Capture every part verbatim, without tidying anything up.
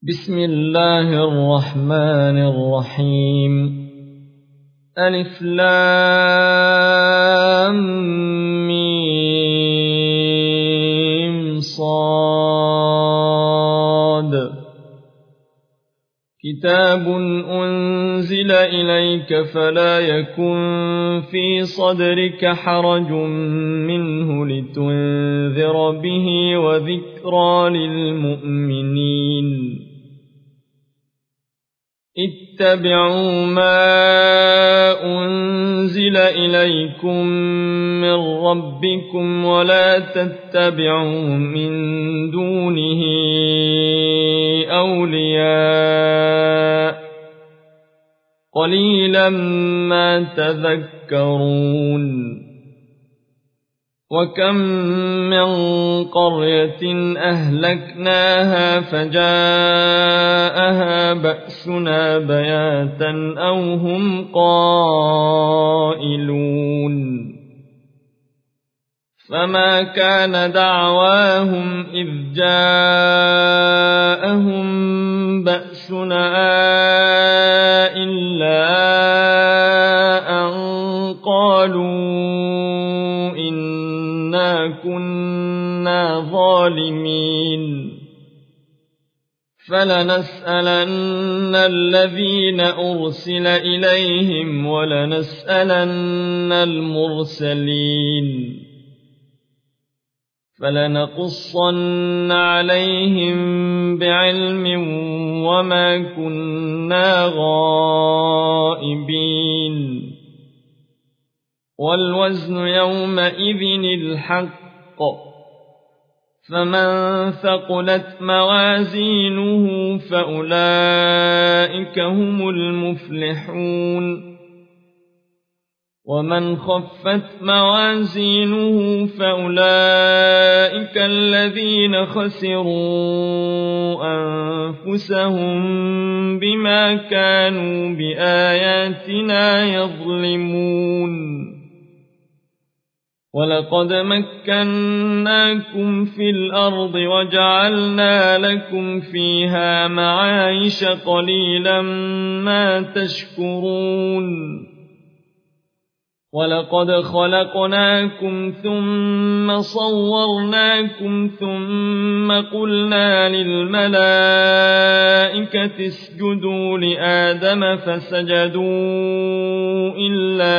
بسم الله الرحمن الرحيم. ألف لام ميم صاد. كتاب أنزل إليك فلا يكن في صدرك حرج منه لتنذر به وذكرى للمؤمنين. اتبعوا ما أنزل إليكم من ربكم ولا تتبعوا من دونه أولياء قليلا ما تذكرون. وكم من قرية أهلكناها فجاءها بأسنا بياتا أو هم قائلون. فما كان دعواهم إذ جاءهم بأسنا إلا أن قالوا إنا كنا ظالمين. فلنسألن الذين أرسل إليهم ولنسألن المرسلين. فلنقصن عليهم بعلم وما كنا غائبين. والوزن يومئذ الحق. فمن ثقلت موازينه فأولئك هم المفلحون. ومن خفت موازينه فأولئك الذين خسروا أنفسهم بما كانوا بآياتنا يظلمون. ولقد مكناكم في الأرض وجعلنا لكم فيها معايش قليلا ما تشكرون. ولقد خلقناكم ثم صورناكم ثم قلنا للملائكة اسجدوا لآدم فسجدوا إلا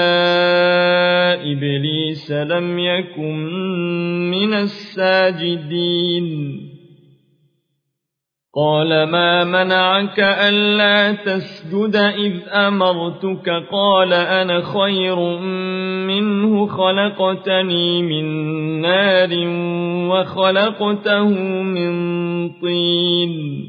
إبليس لم يكن من الساجدين. قال ما منعك ألا تسجد إذ أمرتك؟ قال أنا خير منه خلقتني من نار وخلقته من طين.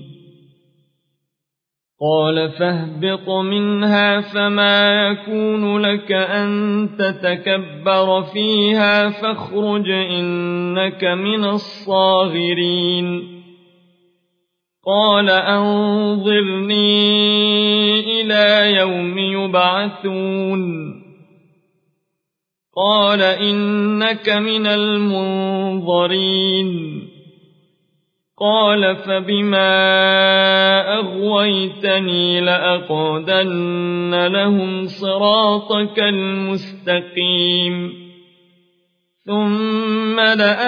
قال فاهبط منها فما يكون لك أن تتكبر فيها فاخرج إنك من الصاغرين. قال أنظرني إلى يوم يبعثون. قال إنك من المنظرين. قال فبما أغويتني لأقعدن لهم صراطك المستقيم ثم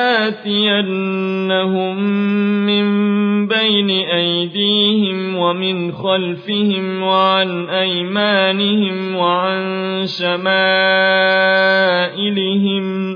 لآتينهم من بين أيديهم ومن خلفهم وعن أيمانهم وعن شمائلهم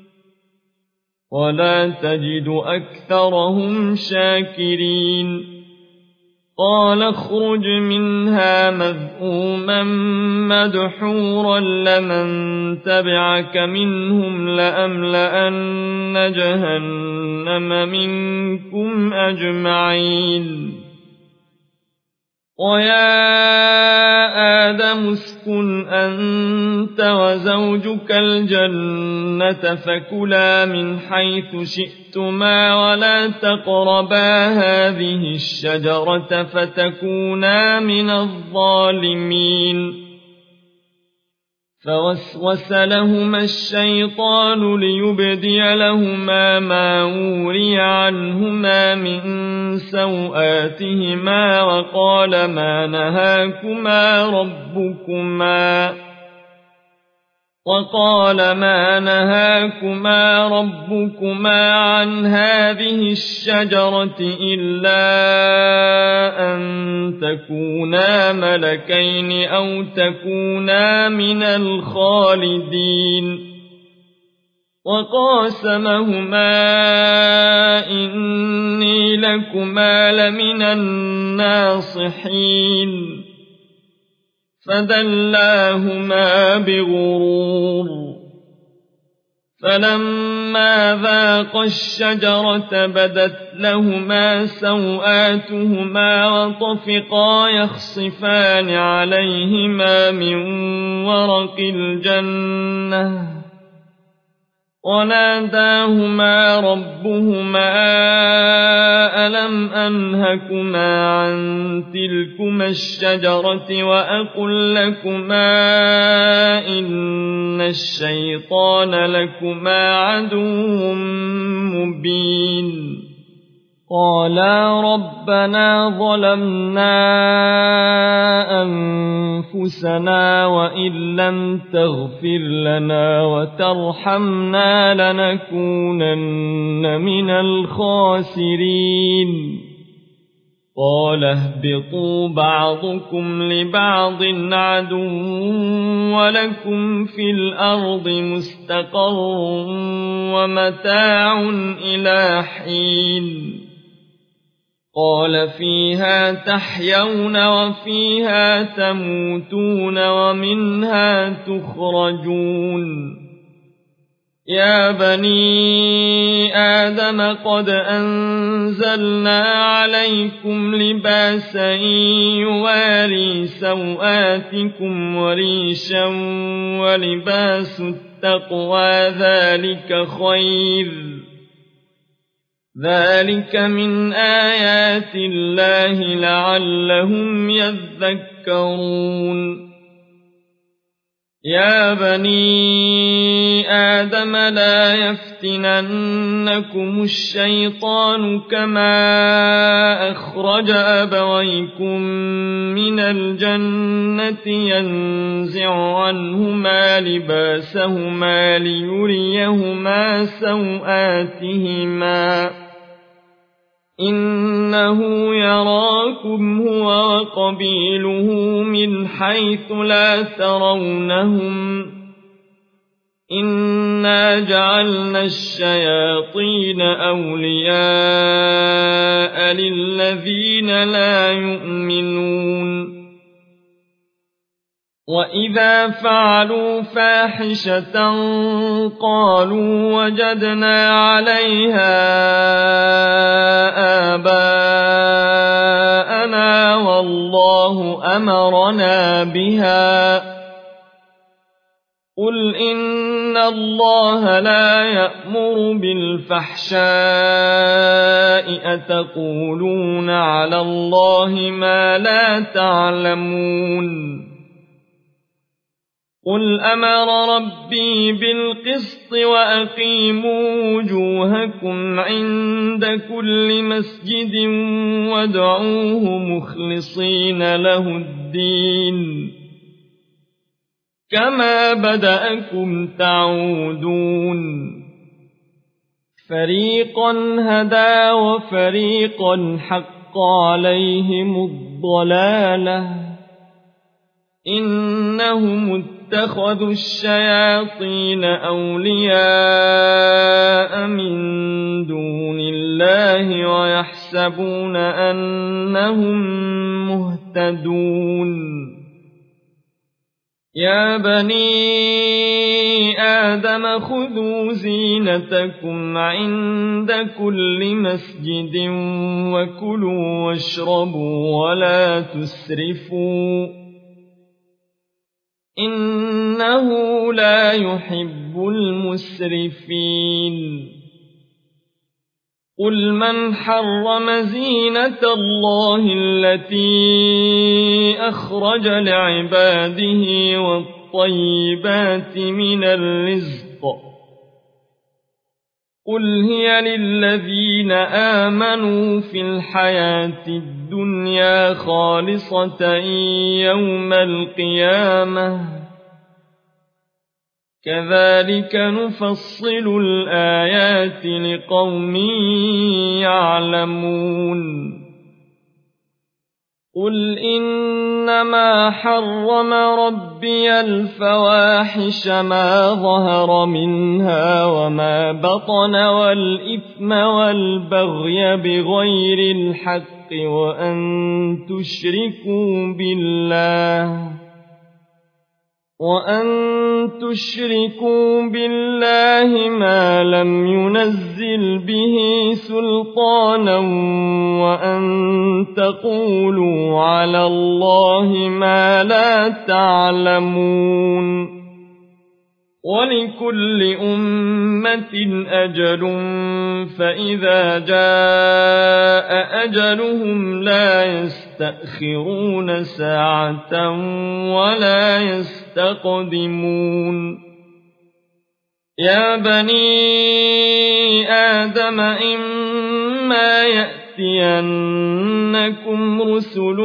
ولا تجد أكثرهم شاكرين. قال اخرج منها مذءوما مدحورا لمن تبعك منهم لأملأن جهنم منكم أجمعين. ويا آدم اسكن أنت وزوجك الجنة فكلا من حيث شئتما ولا تقربا هذه الشجرة فتكونا من الظالمين. فوسوس لهما الشيطان ليبدي لهما ما وري عنهما من سوآتهما وقال ما نهاكما ربكما وقال ما نهاكما ربكما عن هذه الشجرة إلا أن تكونا ملكين أو تكونا من الخالدين وقاسمهما إني لكما لمن الناصحين فدلاهما بغرور فلما ذاقا الشجرة بدت لهما سوآتهما وطفقا يخصفان عليهما من ورق الجنة وناداهما ربهما ألم أنهكما عن تلكما الشجرة وأقل لكما إن الشيطان لكما عدو مبين قالا ربنا ظلمنا أنفسنا وإن لم تغفر لنا وترحمنا لنكونن من الخاسرين قال اهبطوا بعضكم لبعض عدو ولكم في الأرض مستقر ومتاع إلى حين قال فيها تحيون وفيها تموتون ومنها تخرجون يا بني آدم قد أنزلنا عليكم لباسا يواري سوآتكم وريشا ولباس التقوى ذلك خير ذلك من آيات الله لعلهم يذكرون يا بني آدم لا يفتننكم الشيطان كما أخرج أبويكم من الجنة ينزع عنهما لباسهما ليريهما سوآتهما إنه يراكم هو وقبيله من حيث لا ترونهم إنا جعلنا الشياطين أولياء للذين لا يؤمنون وإذا فعلوا فاحشة قالوا وجدنا عليها آباءنا والله أمرنا بها قل إن الله لا يأمر بالفحشاء أتقولون على الله ما لا تعلمون قل أمر ربي بالقسط وأقيموا وجوهكم عند كل مسجد وادعوه مخلصين له الدين كما بدأكم تعودون فريقا هدى وفريقا حق عليهم الضلالة إنهم اتخذوا الشياطين أولياء من دون الله ويحسبون أنهم مهتدون يا بني آدم خذوا زينتكم عند كل مسجد وكلوا واشربوا ولا تسرفوا إنه لا يحب المسرفين قل من حرم زينة الله التي أخرج لعباده والطيبات من الرزق قل هي للذين آمنوا في الحياة الدنيا خالصة يوم القيامة كذلك نفصل الآيات لقوم يعلمون قل إنما حرم ربي الفواحش ما ظهر منها وما بطن والإثم والبغي بغير الحق وأن تشركوا بالله وأن تشركوا بالله ما لم ينزل به سلطانا وأن تقولوا على الله ما لا تعلمون ولكل أمة أجل فإذا جاء أجلهم لا يستأخرون ساعة ولا يستقدمون يا بني آدم إما يأتينكم رسل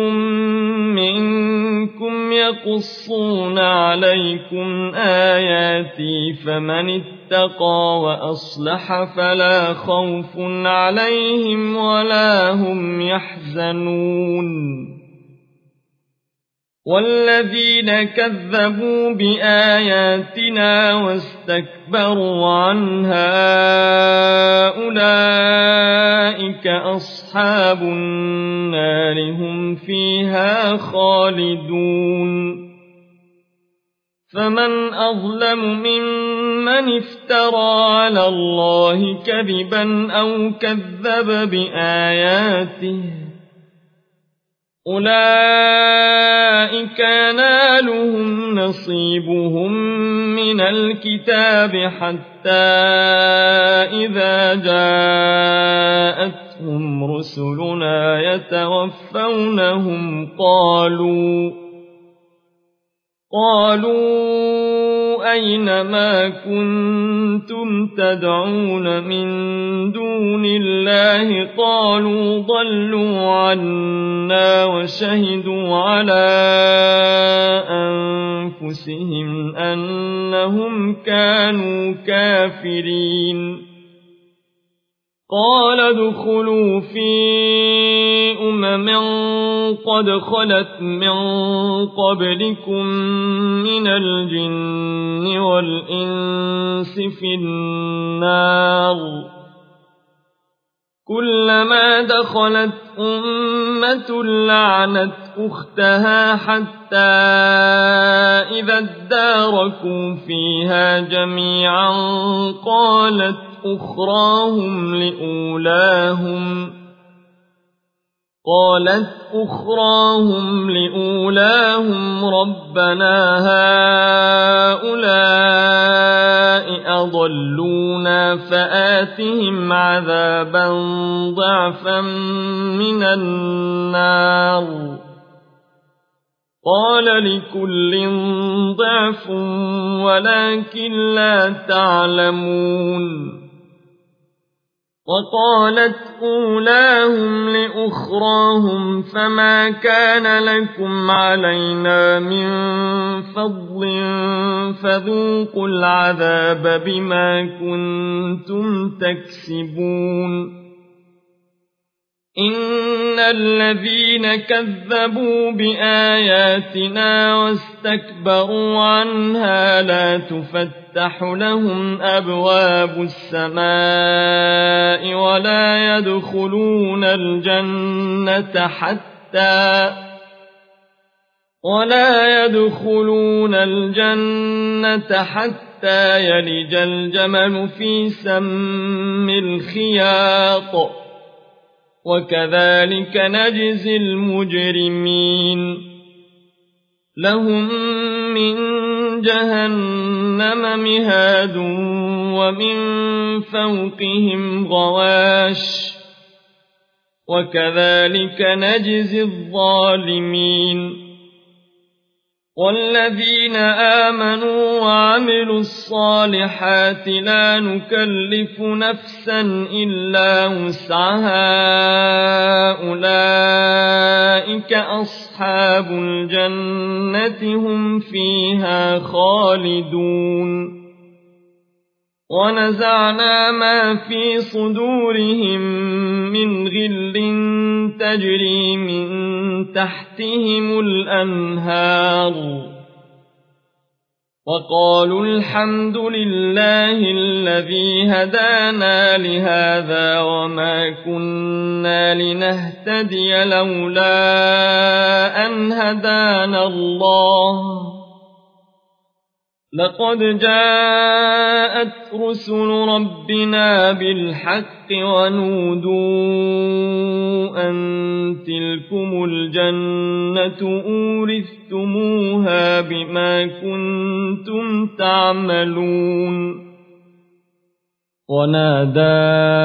منكم يقصون عليكم آياتي فمن اتقى وأصلح فلا خوف عليهم ولا هم يحزنون والذين كذبوا بآياتنا واستكبروا عنها أولئك أصحاب النار هم فيها خالدون فمن أظلم ممن افترى على الله كذبا أو كذب بآياته أولئك ينالهم نصيبهم من الكتاب حتى إذا جاءتهم رسلنا يتوفونهم قالوا قالوا أين ما كنتم تدعون من دون الله قالوا ضلوا عنا وشهدوا على أنفسهم أنهم كانوا كافرين قال ادخلوا في أمم قد خلت من قبلكم من الجن والإنس في النار كلما دخلت أمة لعنت أختها حتى إذا اداركوا فيها جميعا قالت أخراهم لأولاهم قالت أخراهم لأولاهم ربنا هؤلاء أضلونا فآتهم عذابا ضعفا من النار قال لكل ضعف ولكن لا تعلمون وقالت أولاهم لأخراهم فما كان لكم علينا من فضل فذوقوا العذاب بما كنتم تكسبون إن الذين كذبوا بآياتنا واستكبروا عنها لا تفتح لهم أبواب السماء ولا يدخلون الجنة حتى ولا يدخلون الجنة حتى يلج الجمل في سم الخياط وكذلك نجزي المجرمين لهم من جهنم مهاد ومن فوقهم غواش وكذلك نجزي الظالمين والذين آمنوا وعملوا الصالحات لا نكلف نفسا إلا وسعها أولئك أصحاب الجنة هم فيها خالدون ونزعنا ما في صدورهم من غل تجري من تحتهم الأنهار وقالوا الحمد لله الذي هدانا لهذا وما كنا لنهتدي لولا أن هدانا الله لقد جاءت رسل ربنا بالحق ونودوا أن تلكم الجنة أورثتموها بما كنتم تعملون ونادى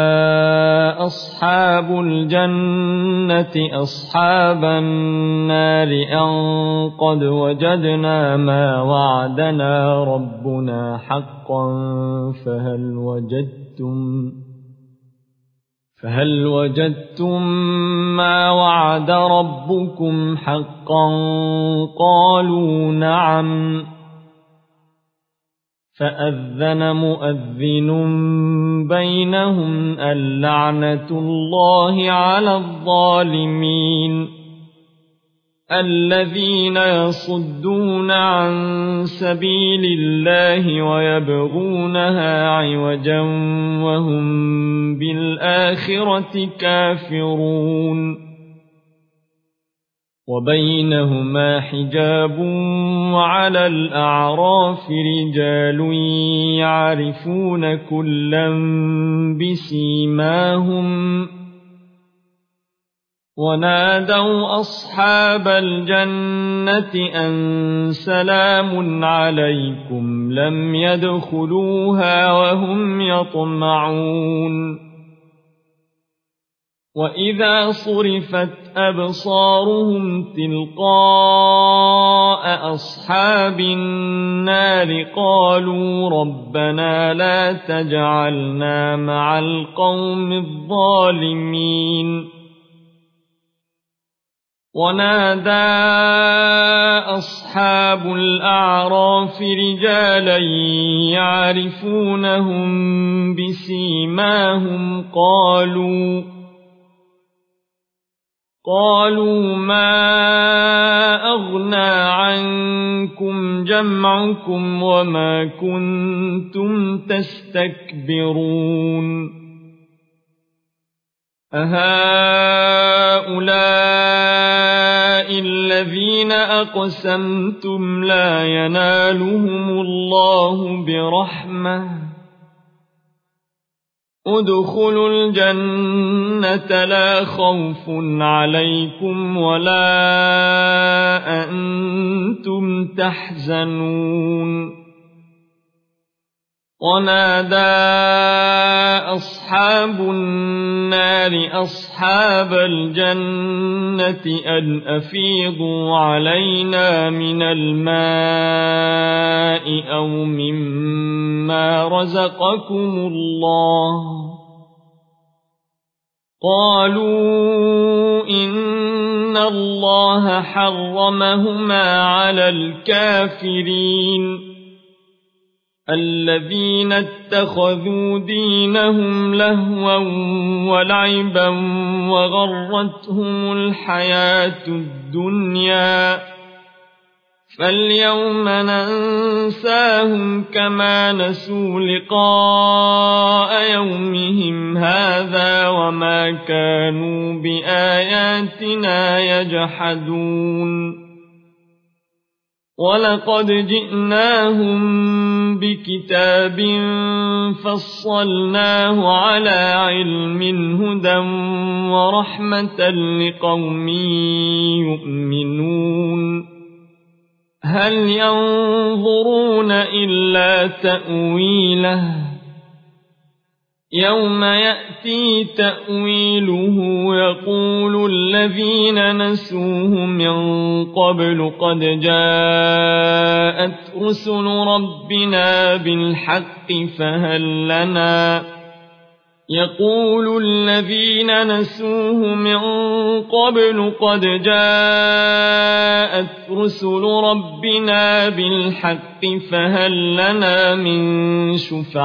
أصحاب الجنة أصحاب النار أن قد وجدنا ما وعدنا ربنا حقا فهل وجدتم فهل وجدتم ما وعد ربكم حقا قالوا نعم فأذن مؤذن بينهم اللعنة الله على الظالمين الذين يصدون عن سبيل الله ويبغونها عوجا وهم بالآخرة كافرون وبينهما حجاب وعلى الأعراف رجال يعرفون كلا بسيماهم ونادوا أصحاب الجنة أن سلام عليكم لم يدخلوها وهم يطمعون وإذا صرفت أبصارهم تلقاء أصحاب النار قالوا ربنا لا تجعلنا مع القوم الظالمين ونادى أصحاب الأعراف رجالا يعرفونهم بسيماهم قالوا قالوا ما أغنى عنكم جمعكم وما كنتم تستكبرون أهؤلاء الذين أقسمتم لا ينالهم الله برحمة ادخلوا الجنة لا خوف عليكم ولا أنتم تحزنون ونادى أصحاب النار أصحاب الجنة أن أفيضوا علينا من الماء أو مما رزقكم الله قالوا إن الله حرمهما على الكافرين الذين اتخذوا دينهم لهوا ولعبا وغرتهم الحياة الدنيا فاليوم ننساهم كما نسوا لقاء يومهم هذا وما كانوا بآياتنا يجحدون ولقد جئناهم بكتاب فصلناه على علم هدى ورحمة لقوم يؤمنون هل ينظرون إلا تأويله يوم يأتي تأويله يقول الذين نسوه من قبل قد جاءت رسل ربنا بالحق فهل لنا يقول الذين نسوه من قبل قد جاءت رسل ربنا بالحق فهل لنا من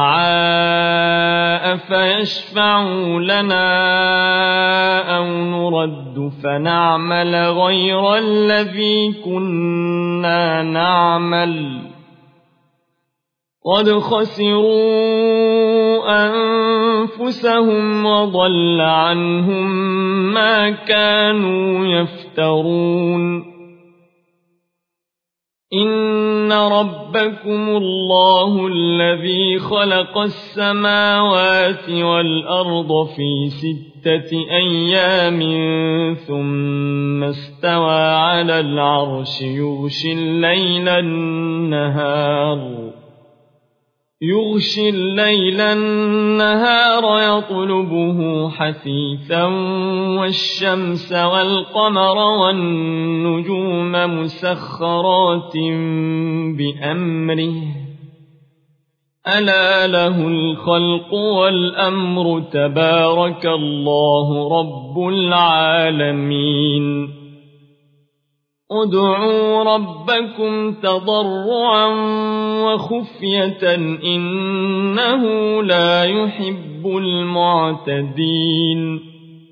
شفعاء فيشفعوا لنا أو نرد فنعمل غير الذي كنا نعمل قد خسروا أنفسهم وضل عنهم ما كانوا يفترون إن ربكم الله الذي خلق السماوات والأرض في ستة أيام ثم استوى على العرش يغشي الليل النهار يغشي الليل النهار يطلبه حثيثا والشمس والقمر والنجوم مسخرات بأمره ألا له الخلق والأمر تبارك الله رب العالمين ادعوا ربكم تضرعا وخفية إنه لا يحب المعتدين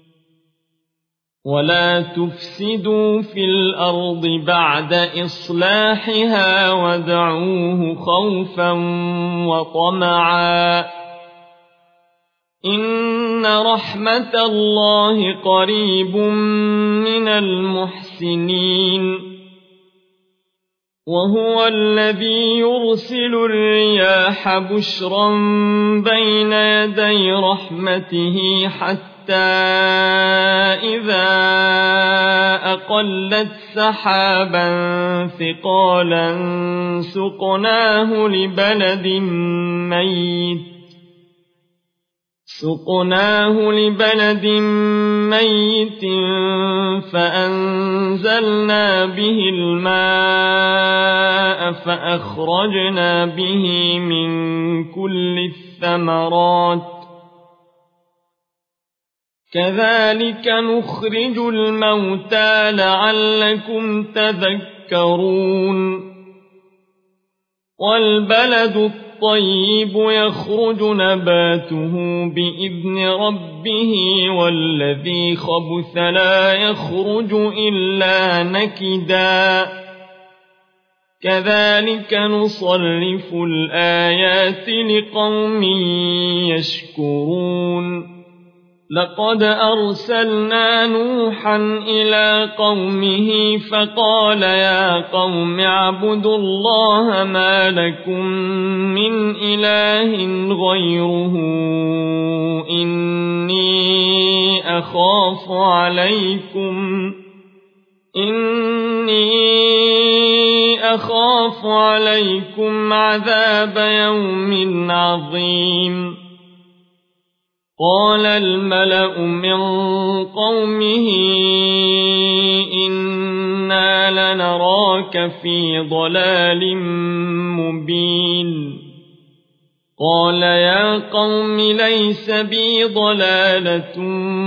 ولا تفسدوا في الأرض بعد إصلاحها وادعوه خوفا وطمعا إن رحمة الله قريب من المحسنين وهو الذي يرسل الرياح بشرا بين يدي رحمته حتى إذا أقلت سحابا ثقالا سقناه لبلد ميت سقناه لبلد ميت فأنزلنا به الماء فأخرجنا به من كل الثمرات كذلك نخرج الموتى لعلكم تذكرون والبلد الطيب يخرج نباته بإذن ربه والذي خبث لا يخرج إلا نكدا كذلك نصرف الآيات لقوم يشكرون لقد أرسلنا نوحا إلى قومه فقال يا قوم اعبدوا الله ما لكم من إله غيره إني أخاف عليكم إني أخاف عليكم عذاب يوم عظيم قال الملأ من قومه إنا لنراك في ضلال مبين قال يا قوم ليس بي ضلالة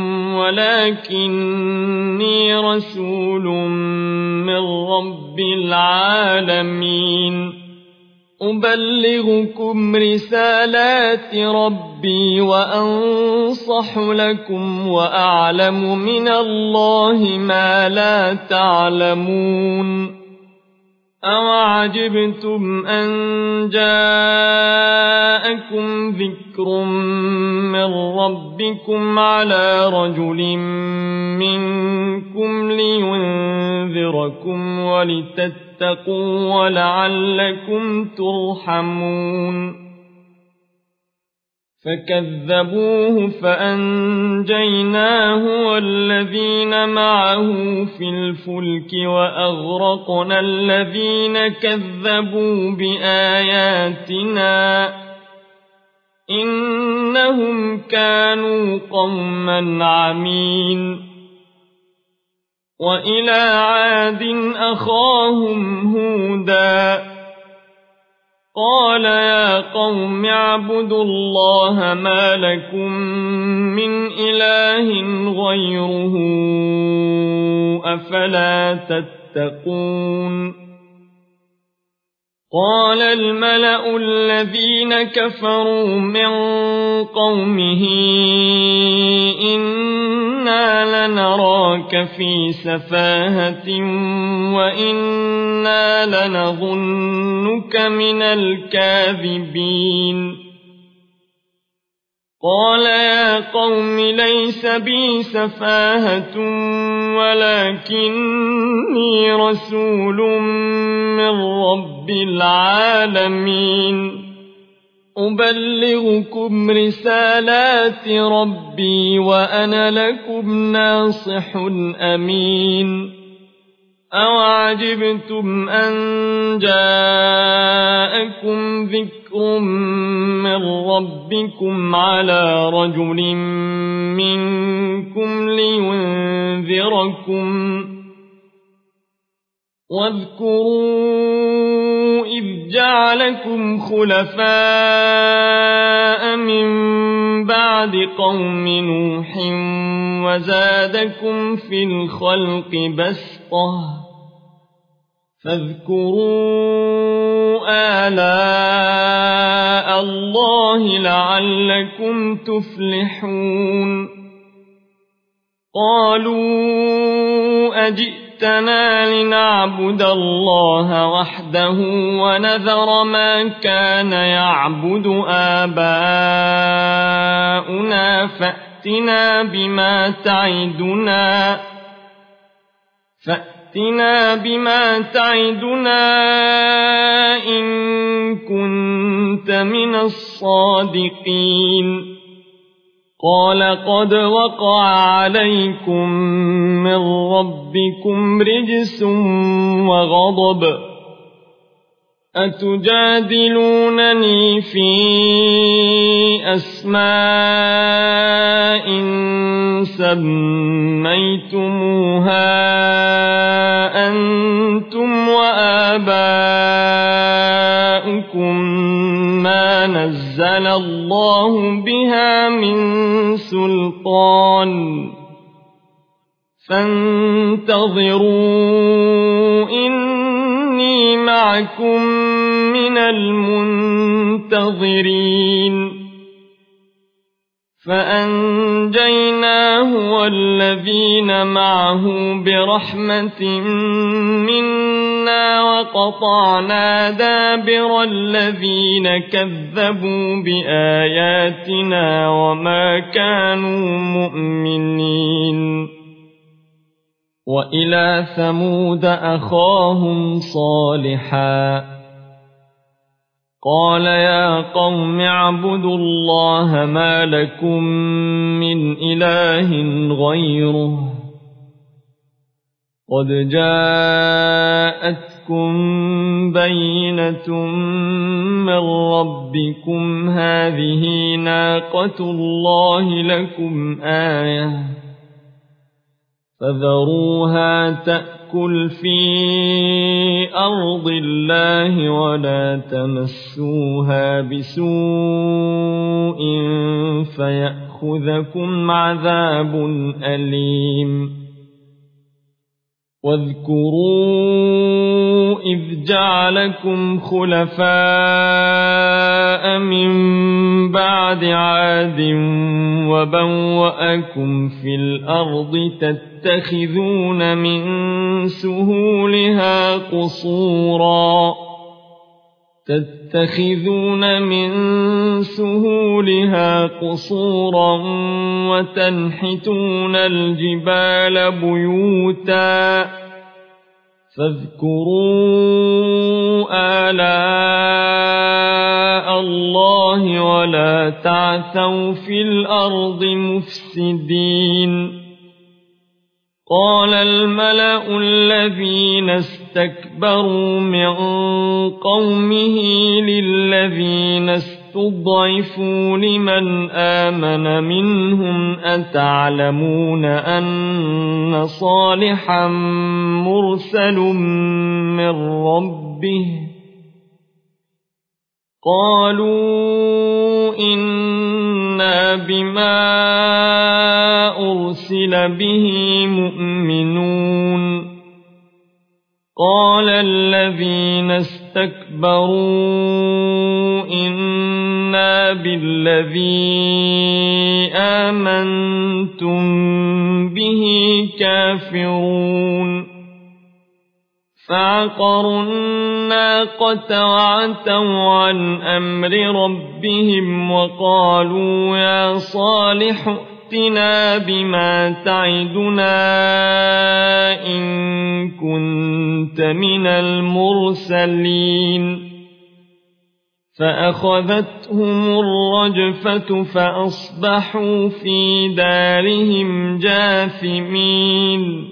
ولكني رسول من رب العالمين أبلغكم رسالات ربي وأنصح لكم وأعلم من الله ما لا تعلمون أوعجبتم أن جاءكم ذكر من ربكم على رجل منكم لينذركم ولتتقوا ولعلكم ترحمون فكذبوه فأنجيناه والذين معه في الفلك وأغرقنا الذين كذبوا بآياتنا إنهم كانوا قوما عمين وإلى عاد أخاهم هودا قال يا قوم اعبدوا الله ما لكم من إله غيره أفلا تتقون قال الملأ الذين كفروا من قومه إنا لنراك في سفاهة وإنا لنظنك من الكاذبين قال يا قوم ليس بي سفاهة ولكني رسول من رب العالمين أبلغكم رسالات ربي وأنا لكم ناصح أمين أوعجبتم أن جاءكم ذكر من ربكم على رجل منكم لينذركم واذكروا إذ جعلكم خلفاء من بعد قوم نوح وزادكم في الخلق بسطة فاذكروا آلاء الله لعلكم تفلحون قالوا أجئتنا لنعبد الله وحده ونذر ما كان يعبد آباؤنا فأتنا بما تعدنا فأتنا بما تعدنا إن كنت من الصادقين قال قد وقع عليكم من ربكم رجس وغضب أتجادلونني في أسماء سميتموها أنتم وآباؤكم ما نزل الله بها من سلطان فانتظروا إني معكم من المنتظرين فأنجيناه والذين معه برحمة منا وقطعنا دابر الذين كذبوا بآياتنا وما كانوا مؤمنين وإلى ثمود أخاهم صالحا قال يا قوم اعبدوا الله ما لكم من إله غيره قد جاءتكم بينة من ربكم هذه ناقة الله لكم آية فذروها تأكل في أرض الله ولا تمسوها بسوء فيأخذكم عذاب أليم واذكروا إذ جعلكم خلفاء من بعد عاد وبوأكم في الأرض تتخذون من سهولها قصورا تتخذون من سهولها قصورا وتنحتون الجبال بيوتا فاذكروا آلاء الله ولا تعثوا في الأرض مفسدين قال الملأ الذين استكبروا من قومه للذين استكبروا اسْتُضْعِفُوا لِمَنْ آمَنَ مِنْهُمْ أَتَعْلَمُونَ أَنَّ صَالِحًا مُرْسَلٌ مِّن رَّبِّهِ قَالُوا إِنَّا بِمَا أُرْسِلَ بِهِ مُؤْمِنُونَ قَالَ الَّذِينَ اسْتَكْبَرُوا إِنَّا بِالَّذِي آمَنتُم بِهِ كَافِرُونَ فَعَقَرُوا النَّاقَةَ وَعَتَوْا عَنْ أَمْرِ رَبِّهِمْ وَقَالُوا يَا صَالِحُ ائْتِنَا بِمَا تَعِدُنَا إِن كُنتَ مِنَ الْمُرْسَلِينَ فَأَخَذَتْهُمُ الرَّجْفَةُ فَأَصْبَحُوا فِي دَارِهِمْ جَاثِمِينَ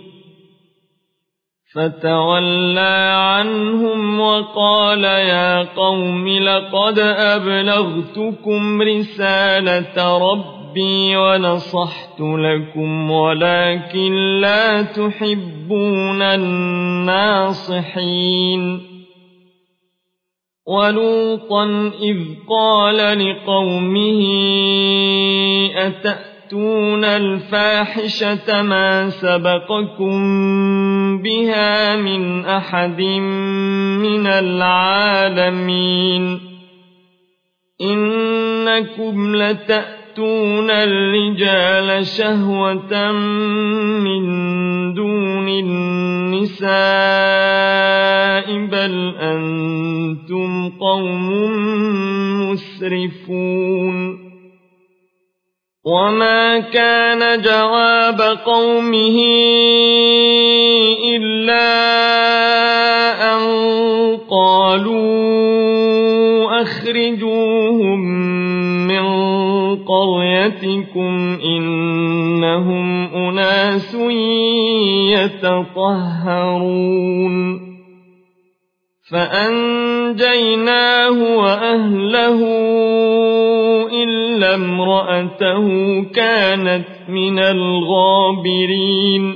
فَتَوَلَّى عَنْهُمْ وَقَالَ يَا قَوْمِ لَقَدْ أَبْلَغْتُكُمْ رِسَالَةَ رَبِّي وَنَصَحْتُ لَكُمْ وَلَكِنْ لَا تُحِبُّونَ النَّاصِحِينَ وَلُوطًا إِذْ قَالَ لِقَوْمِهِ أَتَأْتُونَ الْفَاحِشَةَ مَا سَبَقَكُم بِهَا مِنْ أَحَدٍ مِّنَ الْعَالَمِينَ إِنَّكُمْ لَتَأْتُونَ الرِّجَالَ شَهْوَةً مِّن دُونِ النِّسَاءِ بَلْ أَنتُمْ قَوْمٌ مُّسْرِفُونَ وَمَا كَانَ جَوَابَ قَوْمِهِ إِلَّا أَن قَالُوا أَخْرِجُوهُم مِّن قَرْيَتِكُمْ إِنَّهُمْ أُنَاسٌ يَتَطَهَّرُونَ فَأَنجَيْنَاهُ وَأَهْلَهُ إِلَّا امْرَأَتَهُ كَانَتْ مِنَ الْغَابِرِينَ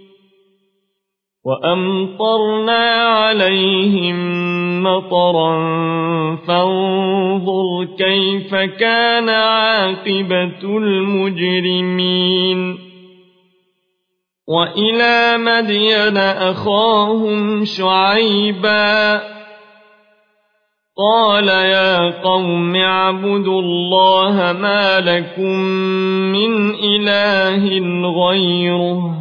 وَأَمْطَرْنَا عَلَيْهِم مَّطَرًا فَانظُرْ كَيْفَ كَانَ عَاقِبَةُ الْمُجْرِمِينَ وَإِلَىٰ مَدْيَنَ أَخَاهُمْ شُعَيْبًا قَالَ يَا قَوْمِ اعْبُدُوا اللَّهَ مَا لَكُم مِّنْ إِلَٰهٍ غَيْرُهُ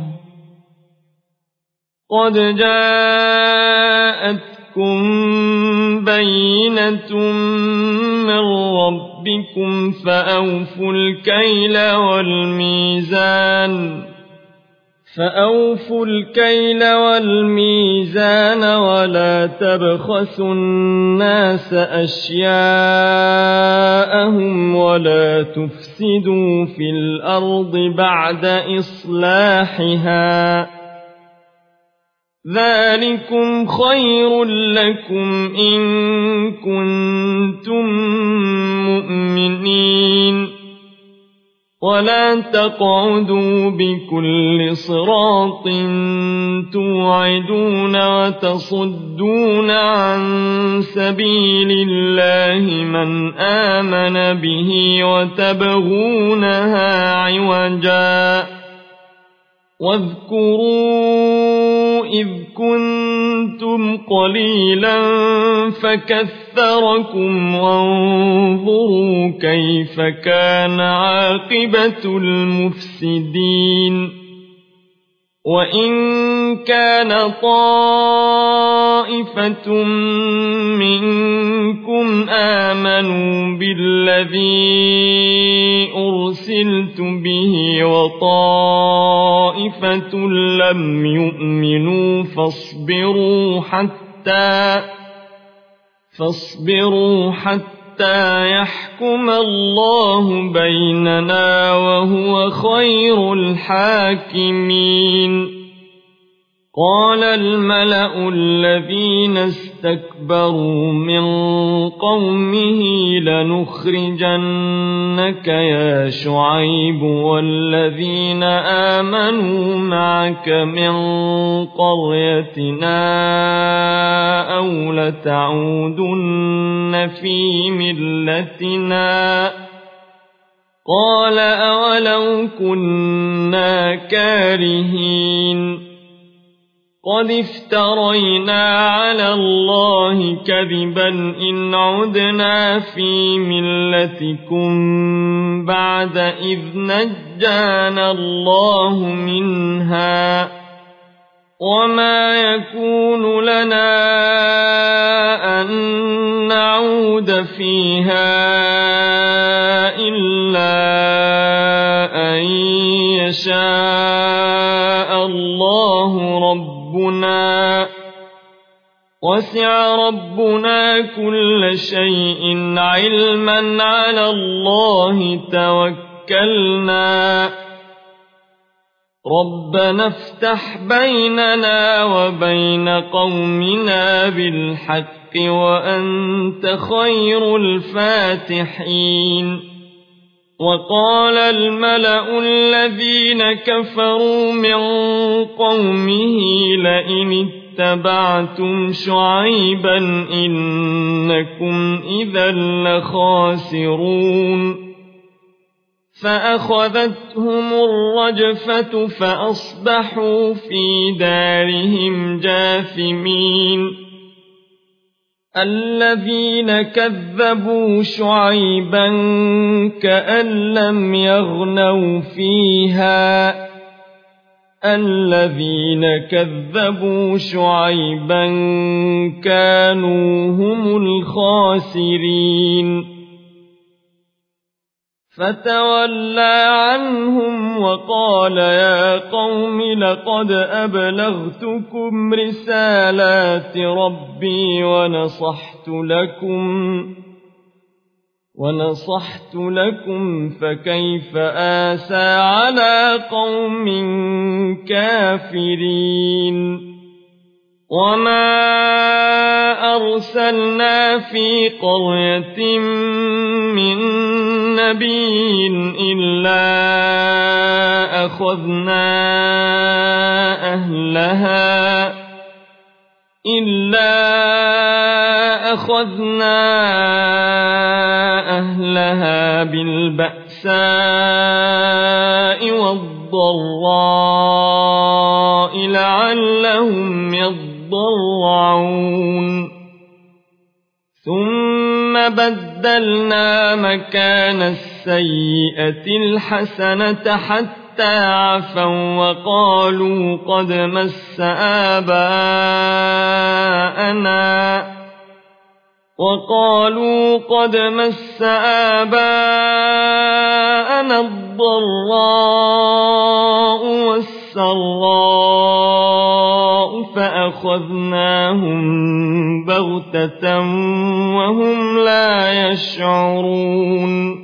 قَدْ جَاءَتْكُم بَيِّنَةٌ مِّن رَّبِّكُمْ فَأَوْفُوا الْكَيْلَ وَالْمِيزَانَ فَأَوْفُوا الْكَيْلَ وَالْمِيزَانَ وَلَا تَبْخَسُوا النَّاسَ أَشْيَاءَهُمْ وَلَا تُفْسِدُوا فِي الْأَرْضِ بَعْدَ إِصْلَاحِهَا ذَلِكُمْ خَيْرٌ لَّكُمْ إِن كُنتُم مُّؤْمِنِينَ وَلَا تَقْعُدُوا بِكُلِّ صِرَاطٍ تُوعِدُونَ وَتَصُدُّونَ عَن سَبِيلِ اللَّهِ مَنْ آمَنَ بِهِ وَتَبْغُونَهَا عِوَجًا وَاذْكُرُوا إِذْ كُنتُمْ قَلِيلًا فَكَثَّرَكُمْ وَانظُرُوا كَيْفَ كَانَ عَاقِبَةُ الْمُفْسِدِينَ وَإِن كَانَ طَائِفَةٌ مِّنكُمْ آمَنُوا بِالَّذِي أُرْسِلْتُ بِهِ وَطَائِفَةٌ لَّمْ يُؤْمِنُوا فاصبروا حتى فاصبروا حتى يحكم الله بيننا وهو خير الحاكمين قال الملأ الذين استكبروا من قومه لنخرجنك يا شعيب والذين آمنوا معك من قريتنا أو لتعودن في ملتنا قال أولو كنا كارهين قد افترينا على الله كذبا إن عدنا في ملتكم بعد إذ نجانا الله منها وما يكون لنا أن نعود فيها إلا أن يشاء الله ربنا ربنا وسع ربنا كل شيء علما على الله توكلنا ربنا افتح بيننا وبين قومنا بالحق وأنت خير الفاتحين وقال الملأ الذين كفروا من قومه لئن اتبعتم شعيبا إنكم إذا لخاسرون فأخذتهم الرجفة فأصبحوا في دارهم جاثمين الذين كذبوا شعيبا كأن لم يغنوا فيها الذين كذبوا شعيبا كانوا هم الخاسرين فتولى عنهم وقال يا قوم لقد أبلغتكم رسالات ربي ونصحت لكم ونصحت لكم فكيف آسى على قوم كافرين وما أرسلنا في قرية من نبي إلا أخذنا أهلها إلا أخذنا أهلها بالبأساء والضراء لعلهم يضرعون ثم بدلنا مكان السيئة الحسنة حتى عفوا وقالوا قد مس آباءنا وقالوا قد مس آباءنا الضراء والسراء فأخذناهم بغتة وهم لا يشعرون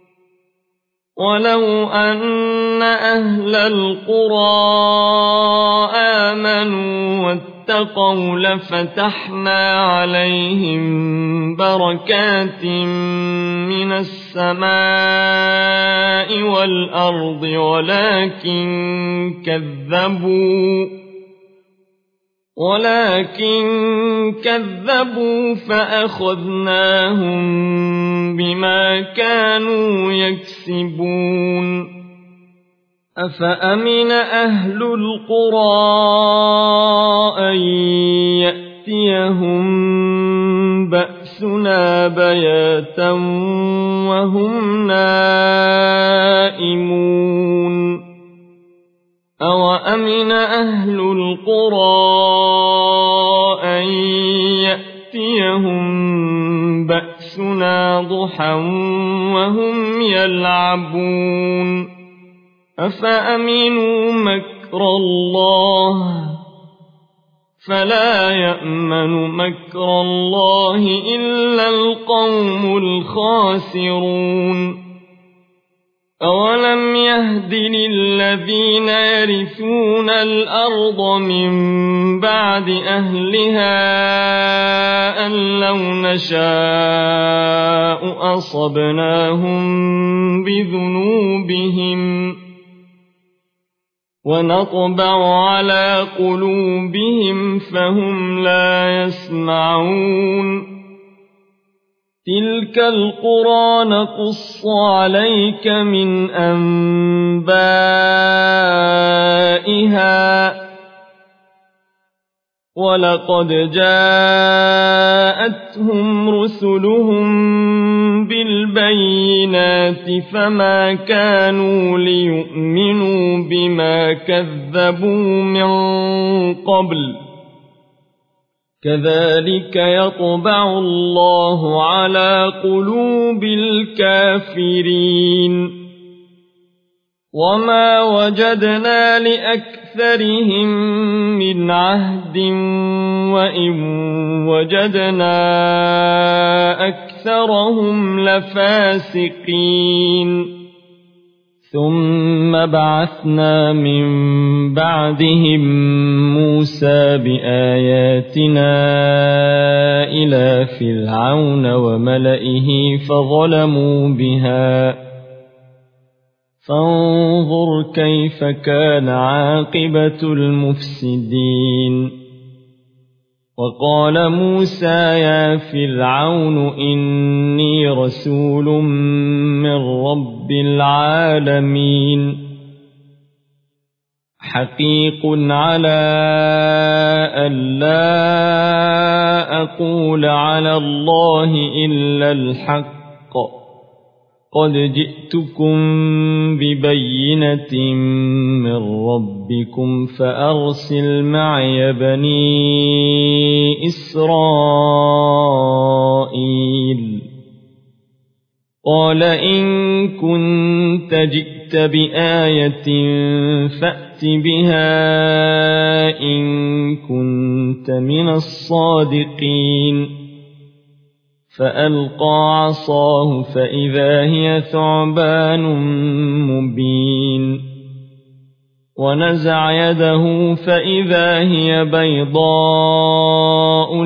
ولو أن أهل القرى آمنوا واتقوا لفتحنا عليهم بركات من السماء والأرض ولكن كذبوا ولكن كذبوا فأخذناهم بما كانوا يكسبون أفأمن أهل القرى أن يأتيهم بأسنا بياتا وهم نائمون أوأمن أهل القرى أن يأتيهم بأسنا ضحى وهم يلعبون أفأمنوا مكر الله فلا يأمن مكر الله إلا القوم الخاسرون أولم يهد للذين يرثون الأرض من بعد أهلها أن لو نشاء أصبناهم بذنوبهم ونطبع على قلوبهم فهم لا يسمعون تلك القرى نقص عليك من أنبائها ولقد جاءتهم رسلهم بالبينات فما كانوا ليؤمنوا بما كذبوا من قبل كذلك يطبع الله على قلوب الكافرين وما وجدنا لأكثرهم من عهد وإن وجدنا أكثرهم لفاسقين ثم بعثنا من بعدهم موسى بآياتنا إلى فرعون وملئه فظلموا بها فانظر كيف كان عاقبة المفسدين وقال موسى يا فرعون إني رسول من رب العالمين حقيق على ألا أقول على الله إلا الحق قد جئتكم ببينة من ربكم فأرسل معي بني إسرائيل قال إن كنت جئت بآية فأت بها إن كنت من الصادقين فألقى عصاه فإذا هي ثعبان مبين ونزع يده فإذا هي بيضاء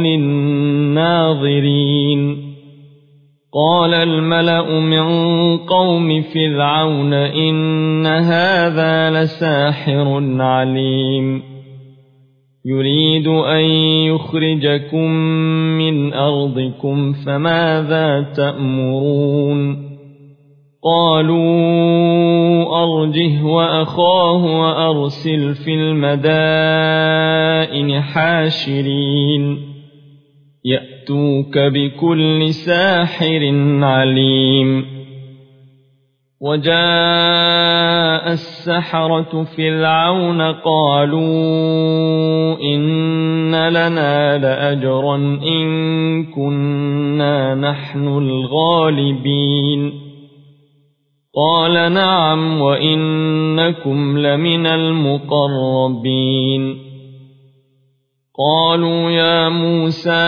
للناظرين قال الملأ من قوم فرعون إن هذا لساحر عليم يريد أن يخرجكم من أرضكم فماذا تأمرون قالوا أرجه وأخاه وأرسل في المدائن حاشرين يأتوك بكل ساحر عليم وجاء السحرة فرعون قالوا إن لنا لأجرا إن كنا نحن الغالبين قال نعم وإنكم لمن المقربين قالوا يا موسى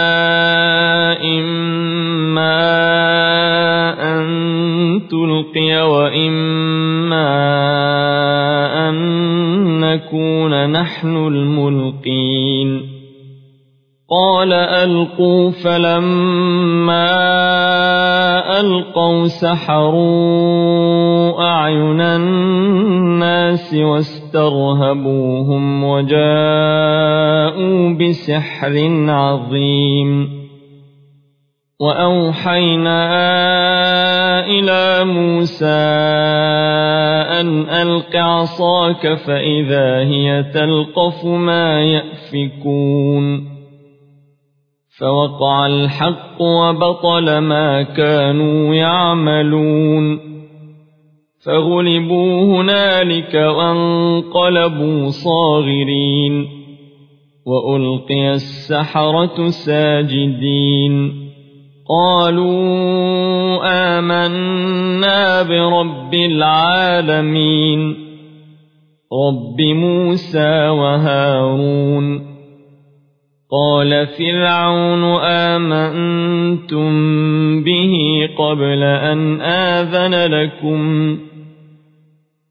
إما أن تلقي وإما أن نكون نحن الملقين قال ألقوا فلما ألقوا سحروا أعين الناس واسترهبوهم وجاءوا بسحر عظيم وأوحينا إلى موسى أن ألق عصاك فإذا هي تلقف ما يأفكون فوقع الحق وبطل ما كانوا يعملون فغلبوا هنالك وانقلبوا صاغرين وألقي السحرة ساجدين قالوا آمنا برب العالمين رب موسى وهارون قال فرعون آمنتم به قبل أن آذن لكم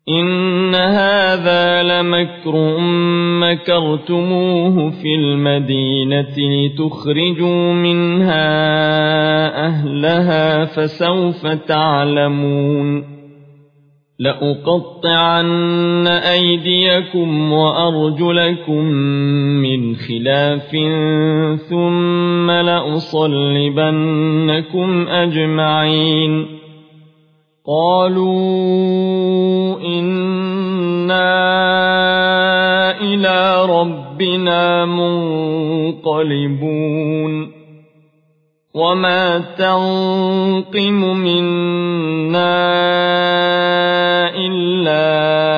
إن هذا لمكر مكرتموه في المدينة لتخرجوا منها أهلها فسوف تعلمون لأقطعن أيديكم وأرجلكم من خلاف ثم لأصلبنكم أجمعين قالوا إنا إلى ربنا منقلبون وما تنقم منا إلا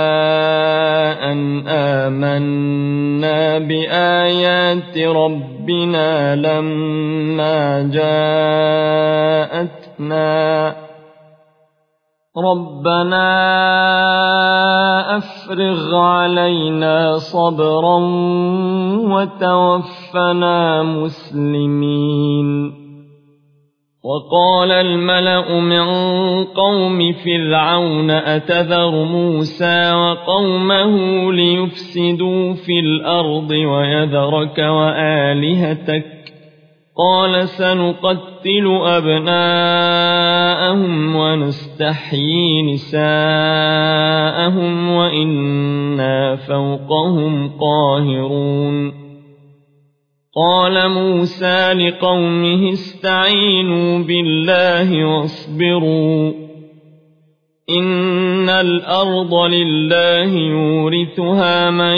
أن آمنا بآيات ربنا لما جاءتنا ربنا أفرغ علينا صبرا وتوفنا مسلمين وقال الملأ من قوم فرعون أتذر موسى وقومه ليفسدوا في الأرض ويذرك وآلهتك قال سنقتل أبناءهم ونستحيي نساءهم وإنا فوقهم قاهرون قال موسى لقومه استعينوا بالله واصبروا إن الأرض لله يورثها من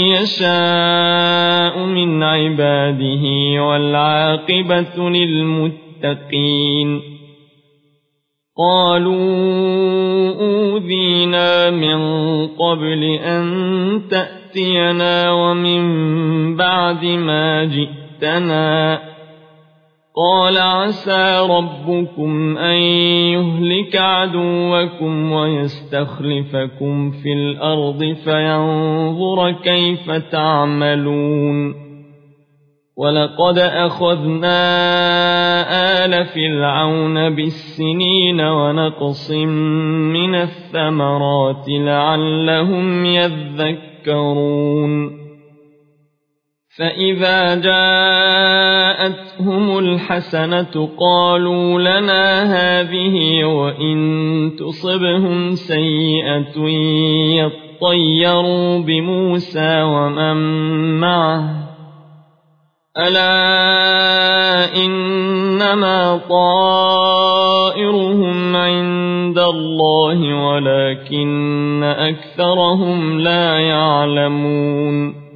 يشاء من عباده والعاقبة للمتقين قالوا أوذينا من قبل أن تأتينا ومن بعد ما جئتنا قال عسى ربكم أن يهلك عدوكم ويستخلفكم في الأرض فينظر كيف تعملون ولقد أخذنا آل فرعون بالسنين ونقص من الثمرات لعلهم يذكرون فإذا جاءتهم الحسنة قالوا لنا هذه وإن تصبهم سيئة يطيروا بموسى ومن معه ألا إنما طائرهم عند الله ولكن أكثرهم لا يعلمون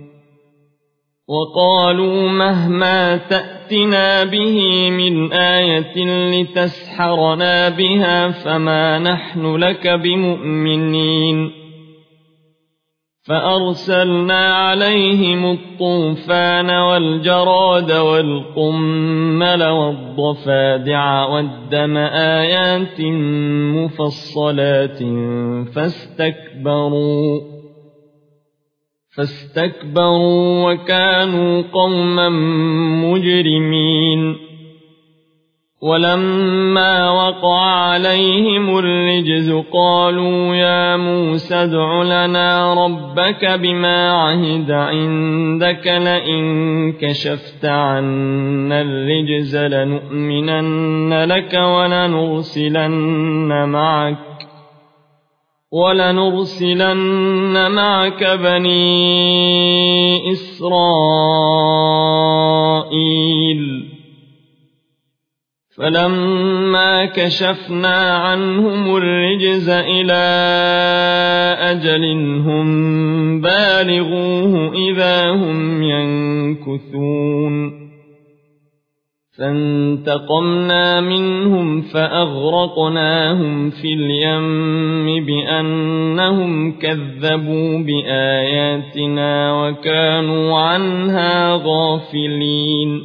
وقالوا مهما تأتنا به من آية لتسحرنا بها فما نحن لك بمؤمنين فأرسلنا عليهم الطوفان والجراد والقمل والضفادع والدم آيات مفصلات فاستكبروا فاستكبروا وكانوا قوما مجرمين ولما وقع عليهم الرجز قالوا يا موسى ادع لنا ربك بما عهد عندك لئن كشفت عنا الرجز لنؤمنن لك ولنرسلن معك ولنرسلن معك بني إسرائيل فلما كشفنا عنهم الرجز إلى أجل هم بالغوه إذا هم ينكثون فانتقمنا منهم فأغرقناهم في اليم بأنهم كذبوا بآياتنا وكانوا عنها غافلين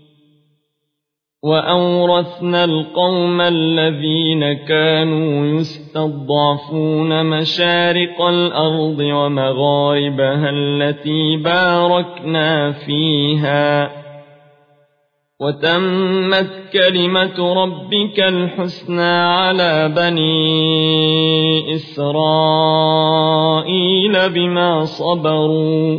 وأورثنا القوم الذين كانوا يستضعفون مشارق الأرض ومغاربها التي باركنا فيها وتمت كلمة ربك الحسنى على بني إسرائيل بما صبروا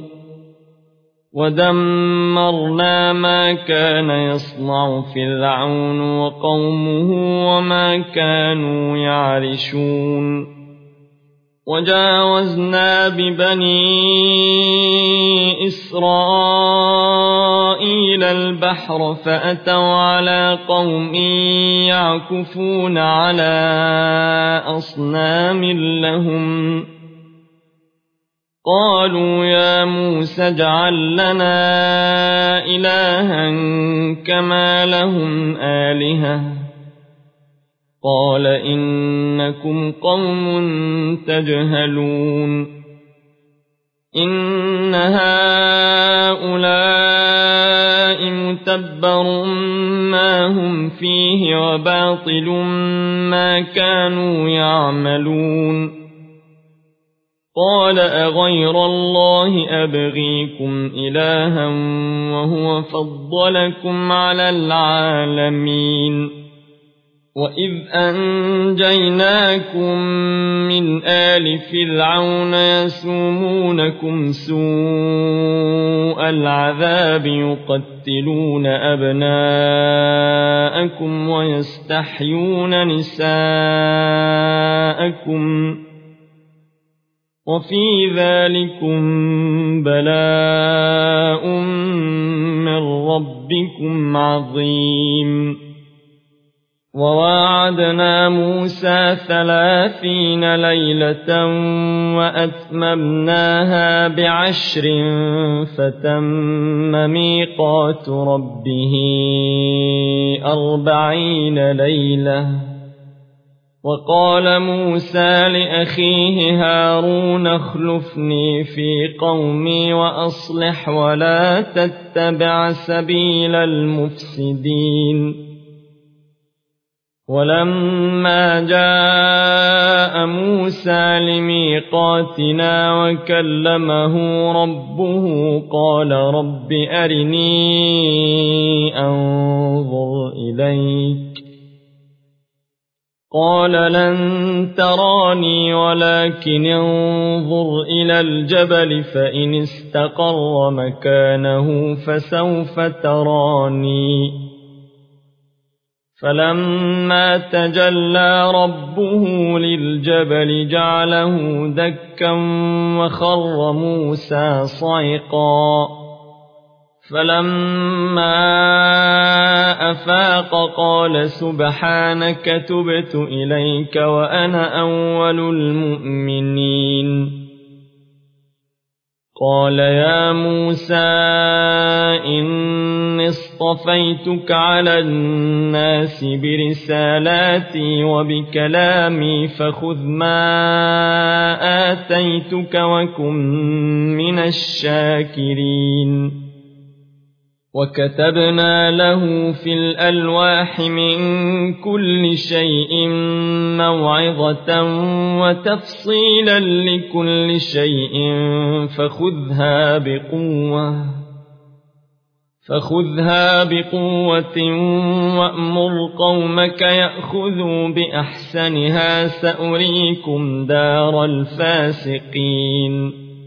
ودمرنا ما كان يصنع فرعون وقومه وما كانوا يعرشون وجاوزنا ببني إسرائيل البحر فأتوا على قوم يعكفون على أصنام لهم قالوا يا موسى اجعل لنا إلها كما لهم آلهة قال إنكم قوم تجهلون إن هؤلاء متبر ما هم فيه وباطل ما كانوا يعملون قال أغير الله أبغيكم إلها وهو فضلكم على العالمين وإذ أنجيناكم من آل فرعون يسومونكم سوء العذاب يقتلون أبناءكم ويستحيون نساءكم وفي ذلكم بلاء من ربكم عظيم وواعدنا موسى ثلاثين ليلة وأتممناها بعشر فتم ميقات ربه أربعين ليلة وقال موسى لأخيه هارون اخلفني في قومي وأصلح ولا تتبع سبيل المفسدين ولما جاء موسى لميقاتنا وكلمه ربه قال رب أرني أنظر إليك قال لن تراني ولكن انظر إلى الجبل فإن استقر مكانه فسوف تراني فلما تجلى ربه للجبل جعله دكا وخر موسى صعقا فلما أفاق قال سبحانك تبت إليك وأنا أول المؤمنين قال يا موسى إني اصطفيتك على الناس برسالاتي وبكلامي فخذ ما آتيتك وكن من الشاكرين وكتبنا له في الألواح من كل شيء موعظة وتفصيلا لكل شيء فخذها بقوة فخذها بقوة وأمر قومك يأخذوا بأحسنها سأريكم دار الفاسقين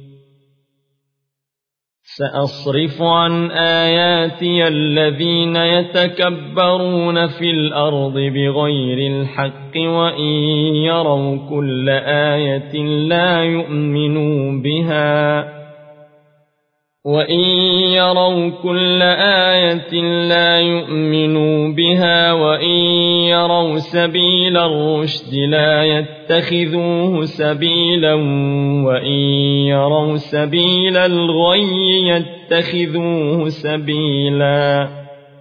سأصرف عن آياتي الذين يتكبرون في الأرض بغير الحق وإن يروا كل آية لا يؤمنوا بها وإن يروا كل آية لا يؤمنوا بها وإن يروا سبيل الرشد لا يتخذوه سبيلا وإن يروا سبيل الغي يتخذوه سبيلا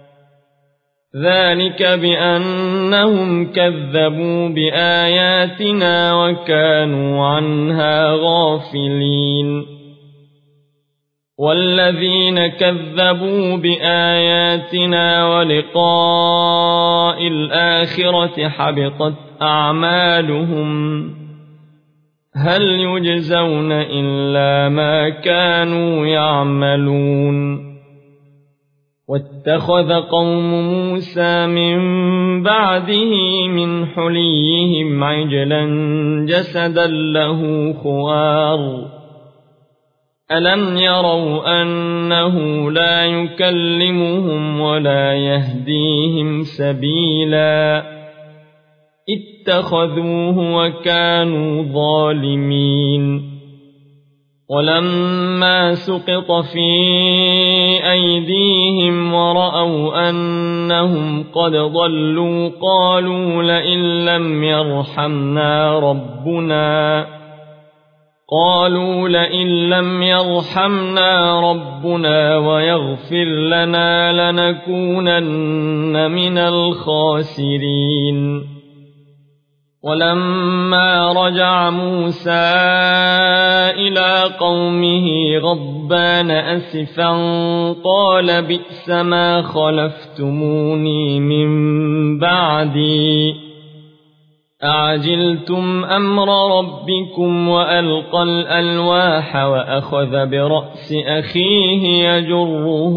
ذلك بأنهم كذبوا بآياتنا وكانوا عنها غافلين والذين كذبوا بآياتنا ولقاء الآخرة حبطت أعمالهم هل يجزون إلا ما كانوا يعملون واتخذ قوم موسى من بعده من حليهم عجلا جسدا له خوار ألم يروا أنه لا يكلمهم ولا يهديهم سبيلا اتخذوه وكانوا ظالمين ولما سقط في أيديهم ورأوا أنهم قد ضلوا قالوا لئن لم يرحمنا ربنا قالوا لئن لم يرحمنا ربنا ويغفر لنا لنكونن من الخاسرين ولما رجع موسى إلى قومه غضبان أسفا قال بئس ما خلفتموني من بعدي أعجلتم أمر ربكم وألقى الألواح وأخذ برأس أخيه يجره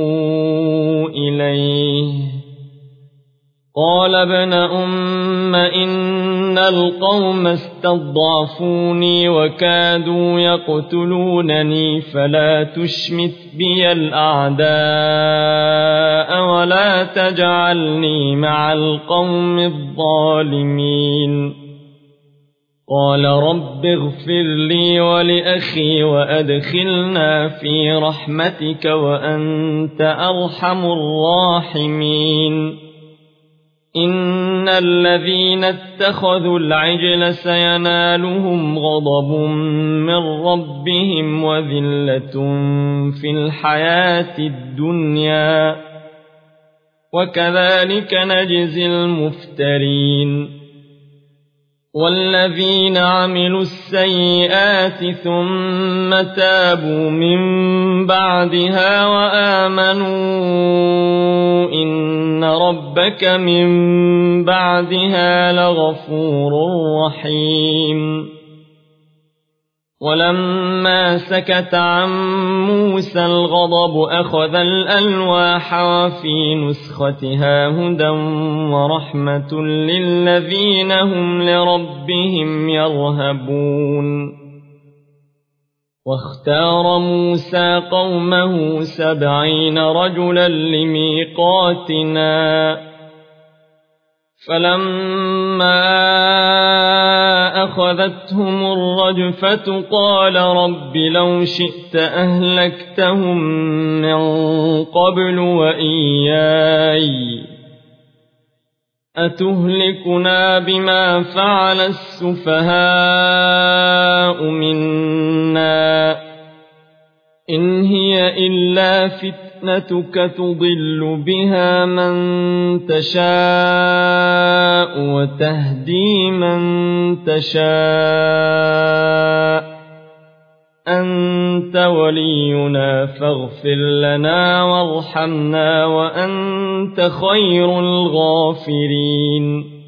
إليه قال ابن أم إن القوم استضعفوني وكادوا يقتلونني فلا تشمت بي الأعداء ولا تجعلني مع القوم الظالمين قال رب اغفر لي ولأخي وأدخلنا في رحمتك وأنت أرحم الراحمين إن الذين اتخذوا العجل سينالهم غضب من ربهم وذلة في الحياة الدنيا وكذلك نجزي المفترين والذين عملوا السيئات ثم تابوا من بعدها وآمنوا إن ربك من بعدها لغفور رحيم ولما سكت عن موسى الغضب أخذ الألواح وفي نسختها هدى ورحمة للذين هم لربهم يرهبون واختار موسى قومه سبعين رجلا لميقاتنا فلما أخذتهم الرجفة قال رب لو شئت أهلكتهم من قبل وإياي أتهلكنا بما فعل السفهاء منا إن هي إلا فتنتك تضل بها من تشاء وتهدي من تشاء أنت ولينا فاغفر لنا وارحمنا وأنت خير الغافرين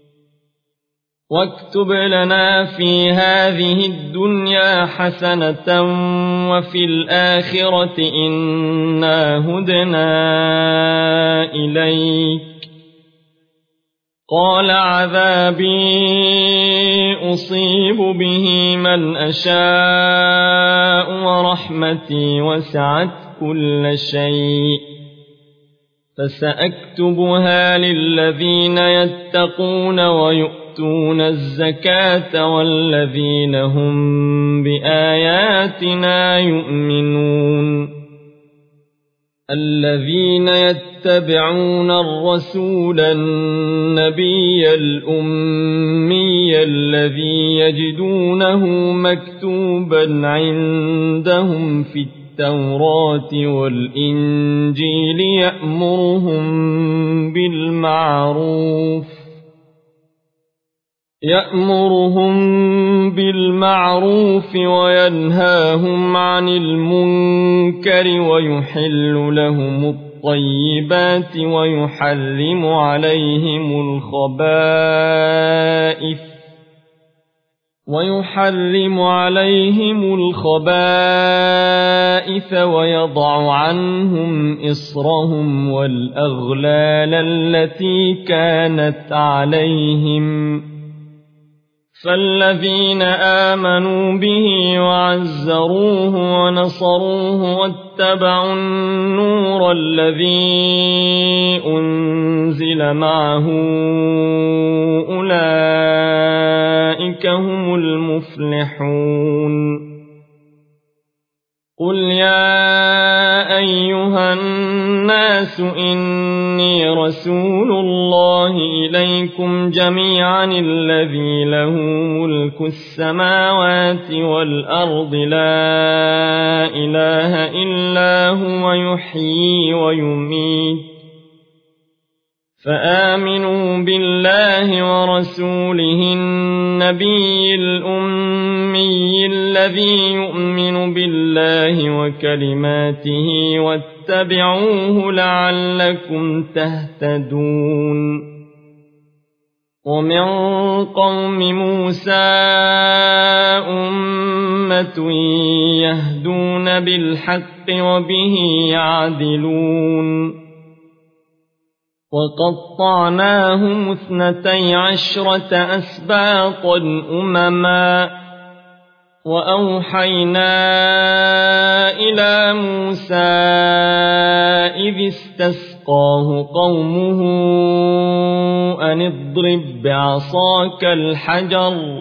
واكتب لنا في هذه الدنيا حسنة وفي الآخرة إنا هدنا إليك قال عذابي أصيب به من أشاء ورحمتي وسعت كل شيء فسأكتبها للذين يتقون ويؤتون الزكاة والذين هم بآياتنا يؤمنون الذين يتبعون الرسول النبي الأمي الذي يجدونه مكتوبا عندهم في التوراة والإنجيل يأمرهم بالمعروف يأمرهم بالمعروف وينهاهم عن المنكر ويحل لهم الطيبات ويحرم عليهم الخبائث ويحرم عليهم الخبائث ويضع عنهم إصرهم والأغلال التي كانت عليهم فالذين آمنوا به وعزروه ونصروه واتبعوا النور الذي أنزل معه أولئك هم المفلحون قل يا أيها الناس إني رسول الله إليكم جميعا الذي له ملك السماوات والأرض لا إله إلا هو يحيي ويميت فآمنوا بالله ورسوله النبي الأمي الذي يؤمن بالله وكلماته واتبعوه لعلكم تهتدون ومن قوم موسى أمة يهدون بالحق وبه يعدلون وقطعناهم اثنتي عشرة أسباطا أمما وأوحينا إلى موسى إذ استسقاه قومه أن اضرب بعصاك الحجر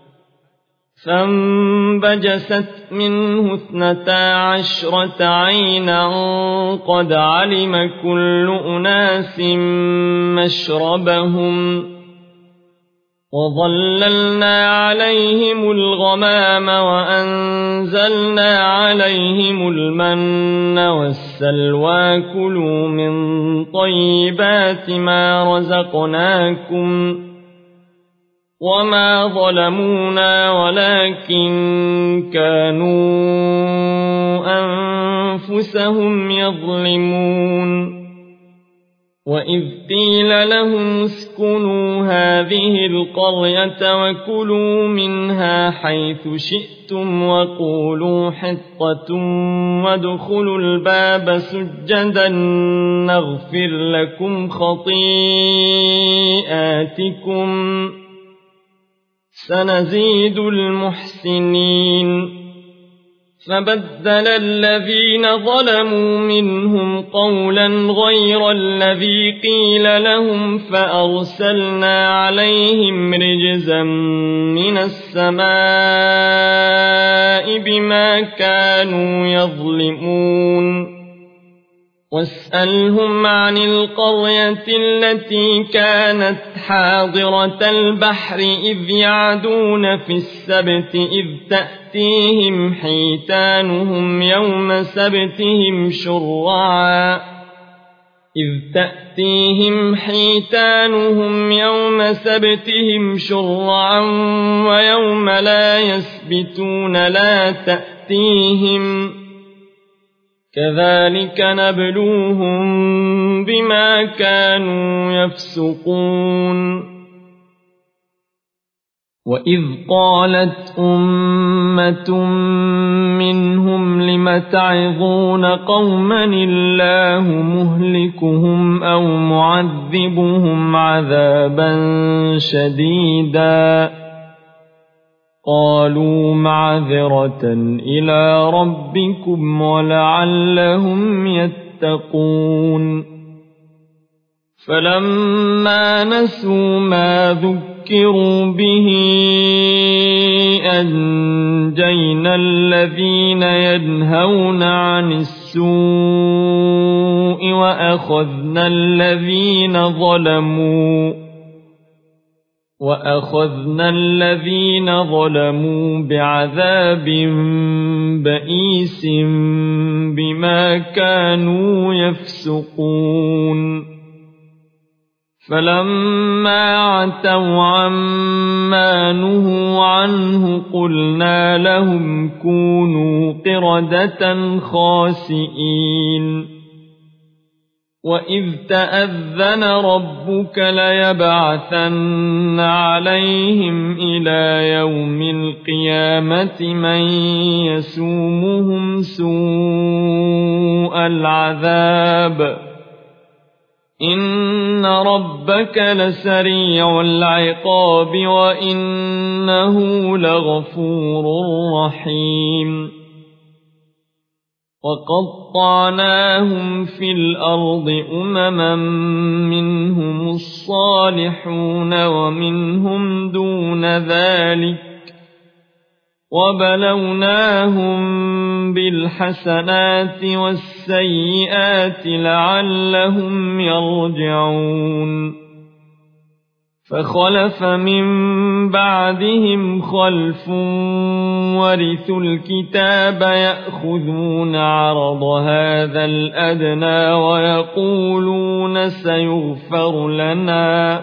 فانبجست منه اثنتا عشرة عينا قد علم كل أناس مشربهم وظللنا عليهم الغمام وأنزلنا عليهم المن والسلوى كلوا من طيبات ما رزقناكم وما ظلمونا ولكن كانوا أنفسهم يظلمون وإذ قيل لهم اسكنوا هذه القرية وكلوا منها حيث شئتم وقولوا حطة وادخلوا الباب سجدا نغفر لكم خطيئاتكم سنزيد المحسنين فبدل الذين ظلموا منهم قولا غير الذي قيل لهم فأرسلنا عليهم رجزا من السماء بما كانوا يظلمون واسألهم عن القرية التي كانت حاضرة البحر إذ يعدون في السبت إذ تأتيهم حيتانهم يوم سبتهم شرعا إذ تأتيهم حيتانهم يوم سبتهم شرعا ويوم لا يسبتون لا تأتيهم كذلك نبلوهم بما كانوا يفسقون وإذ قالت أمة منهم لم تعظون قوما الله مهلكهم أو معذبهم عذابا شديدا قالوا معذرة إلى ربكم ولعلهم يتقون فلما نسوا ما ذكروا به أنجينا الذين ينهون عن السوء وأخذنا الذين ظلموا وأخذنا الذين ظلموا بعذاب بئيس بما كانوا يفسقون فلما عتوا عما نهوا عنه قلنا لهم كونوا قردة خاسئين وإذ تأذن ربك ليبعثن عليهم إلى يوم القيامة من يسومهم سوء العذاب إن ربك لسريع العقاب وإنه لغفور رحيم وقطعناهم في الأرض أمما منهم الصالحون ومنهم دون ذلك وبلوناهم بالحسنات والسيئات لعلهم يرجعون فخلف من بعدهم خلف ورثوا الكتاب يأخذون عرض هذا الأدنى ويقولون سيغفر لنا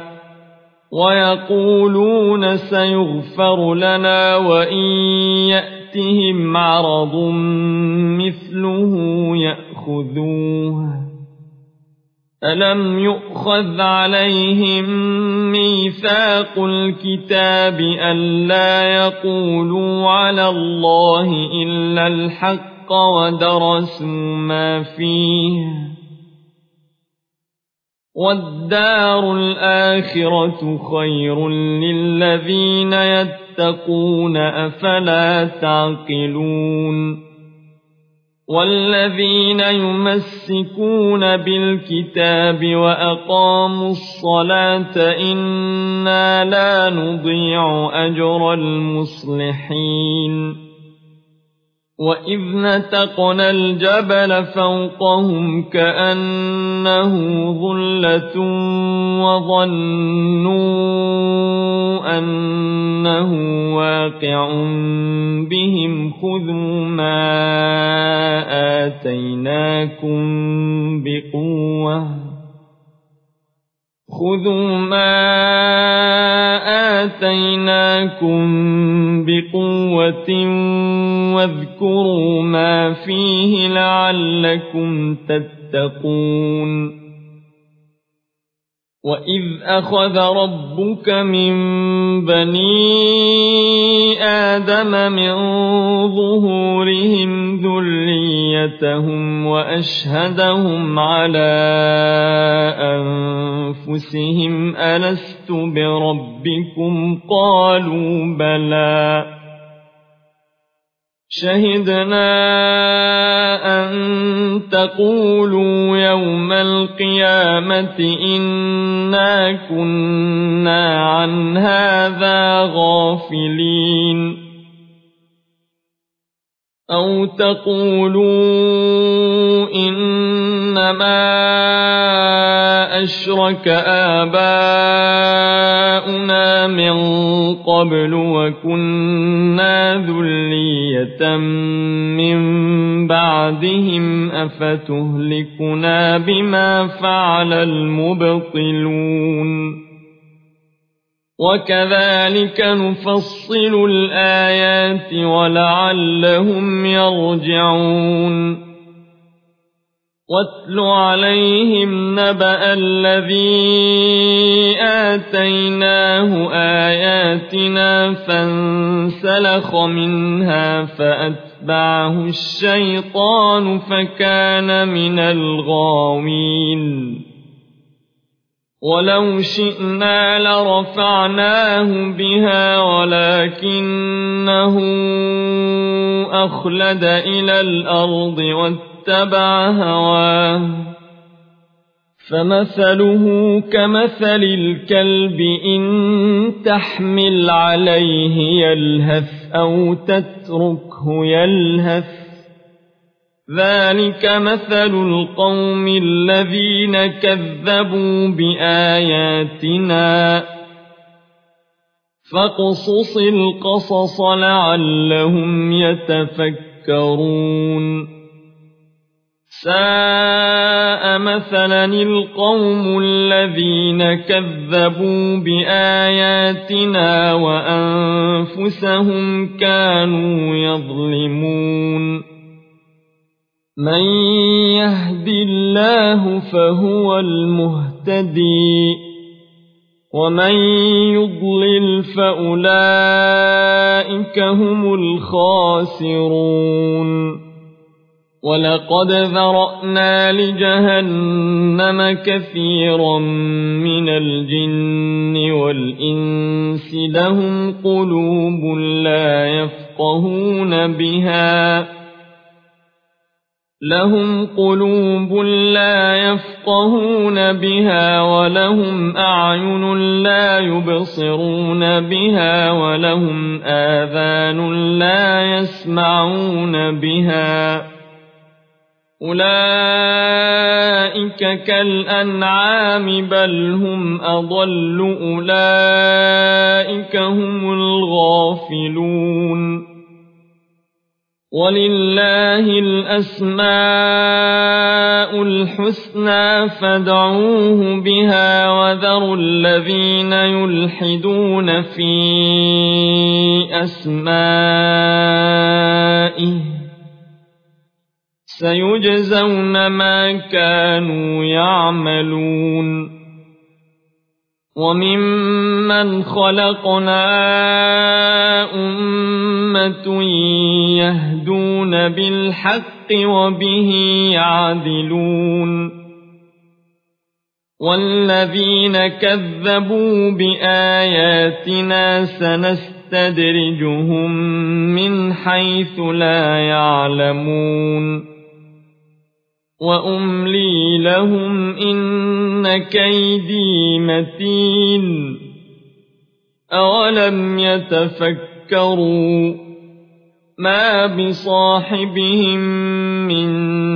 ويقولون سيغفر لنا وإن يأتهم عرض مثله يأخذوه ألم يؤخذ عليهم ميثاق الكتاب ألا يقولوا على الله إلا الحق ودرسوا ما فيه والدار الآخرة خير للذين يتقون أفلا تعقلون والذين يمسكون بالكتاب وأقاموا الصلاة إنا لا نضيع أجر المصلحين وإذ نتقنا الجبل فوقهم كأنه ظلة وظنوا أنه واقع بهم خذوا ما آتيناكم بقوة خذوا ما آتيناكم بقوة واذكروا ما فيه لعلكم تتقون وإذ أخذ ربك من بني آدم من ظهورهم ذريتهم وأشهدهم على أنفسهم ألست بربكم قالوا بلى شهدنا أن تقولوا يوم القيامة إنا كنا عن هذا غافلين أو تقولوا إنما أشرك آباؤنا من قبل وكنا ذرية من بعدهم أفتهلكنا بما فعل المبطلون وكذلك نفصل الآيات ولعلهم يرجعون واتل عليهم نبأ الذي آتيناه آياتنا فانسلخ منها فأتبعه الشيطان فكان من الغاوين ولو شئنا لرفعناه بها ولكنه أخلد إلى الأرض واتبع هواه فمثله كمثل الكلب إن تحمل عليه يلهث أو تتركه يلهث ذلك مثل القوم الذين كذبوا بآياتنا فاقصص القصص لعلهم يتفكرون ساء مثلا القوم الذين كذبوا بآياتنا وأنفسهم كانوا يظلمون من يهد الله فهو المهتدي ومن يضلل فأولئك هم الخاسرون ولقد ذرأنا لجهنم كثيرا من الجن والإنس لهم قلوب لا يفقهون بها لهم قلوب لا يفقهون بها ولهم أعين لا يبصرون بها ولهم آذان لا يسمعون بها أولئك كالأنعام بل هم أضل أولئك هم الغافلون ولله الأسماء الحسنى فادعوه بها وذروا الذين يلحدون في أسمائه سيجزون ما كانوا يعملون وممن خلقنا أمة يهدون بالحق وبه يعدلون والذين كذبوا بآياتنا سنستدرجهم من حيث لا يعلمون وأملي لهم إن كيدي متين أولم يتفكروا ما بصاحبهم من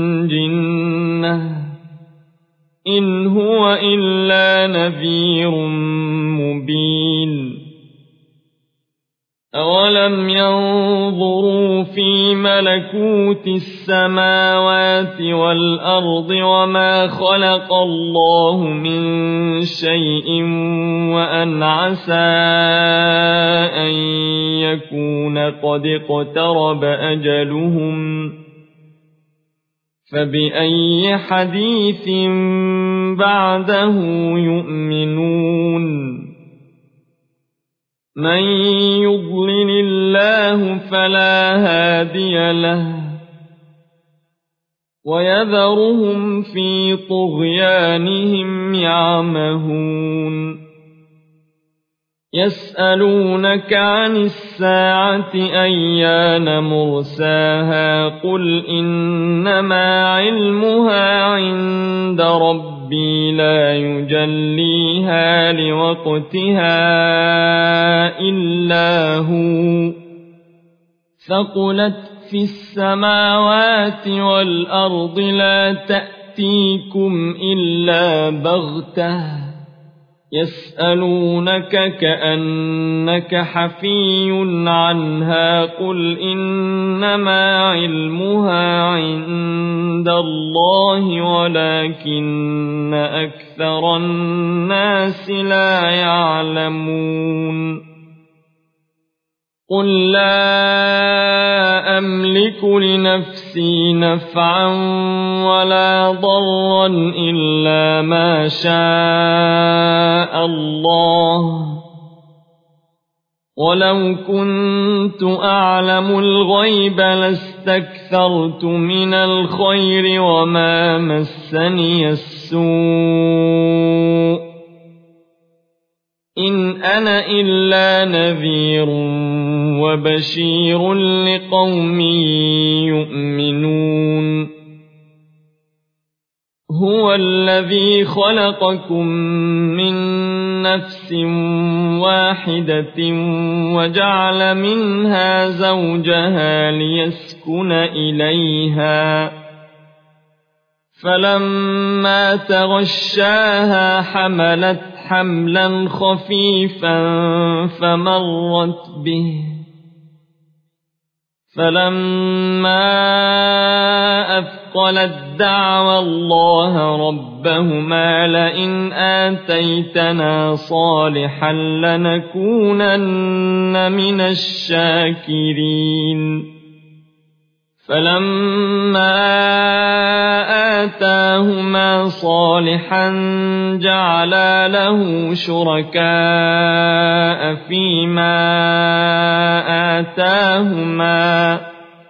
جنة إن هو إلا نذير مبين أولم ينظروا في ملكوت السماوات والأرض وما خلق الله من شيء وأن عسى أن يكون قد اقترب أجلهم فبأي حديث بعده يؤمنون من يضلل الله فلا هادي له ويذرهم في طغيانهم يعمهون يسألونك عن الساعة أيان مرساها قل إنما علمها عند ربي لا يجليها لوقتها إلا هو ثقلت في السماوات والأرض لا تأتيكم إلا بغتة يسألونك كأنك حفي عنها قل إنما علمها عند الله ولكن أكثر الناس لا يعلمون قل لا أملك لنفسي نفعا ولا ضرا إلا ما شاء الله ولو كنت أعلم الغيب لاستكثرت من الخير وما مسني السوء إن أنا إلا نذير وبشير لقوم يؤمنون هو الذي خلقكم من نفس واحدة وجعل منها زوجها ليسكن إليها فلما تغشاها حملت حملا خفيفا فمرت به فلما أثقلت دعوى الله ربهما لئن آتيتنا صالحا لنكونن من الشاكرين فلما آتاهما صالحا جعلا له شركاء فيما آتاهما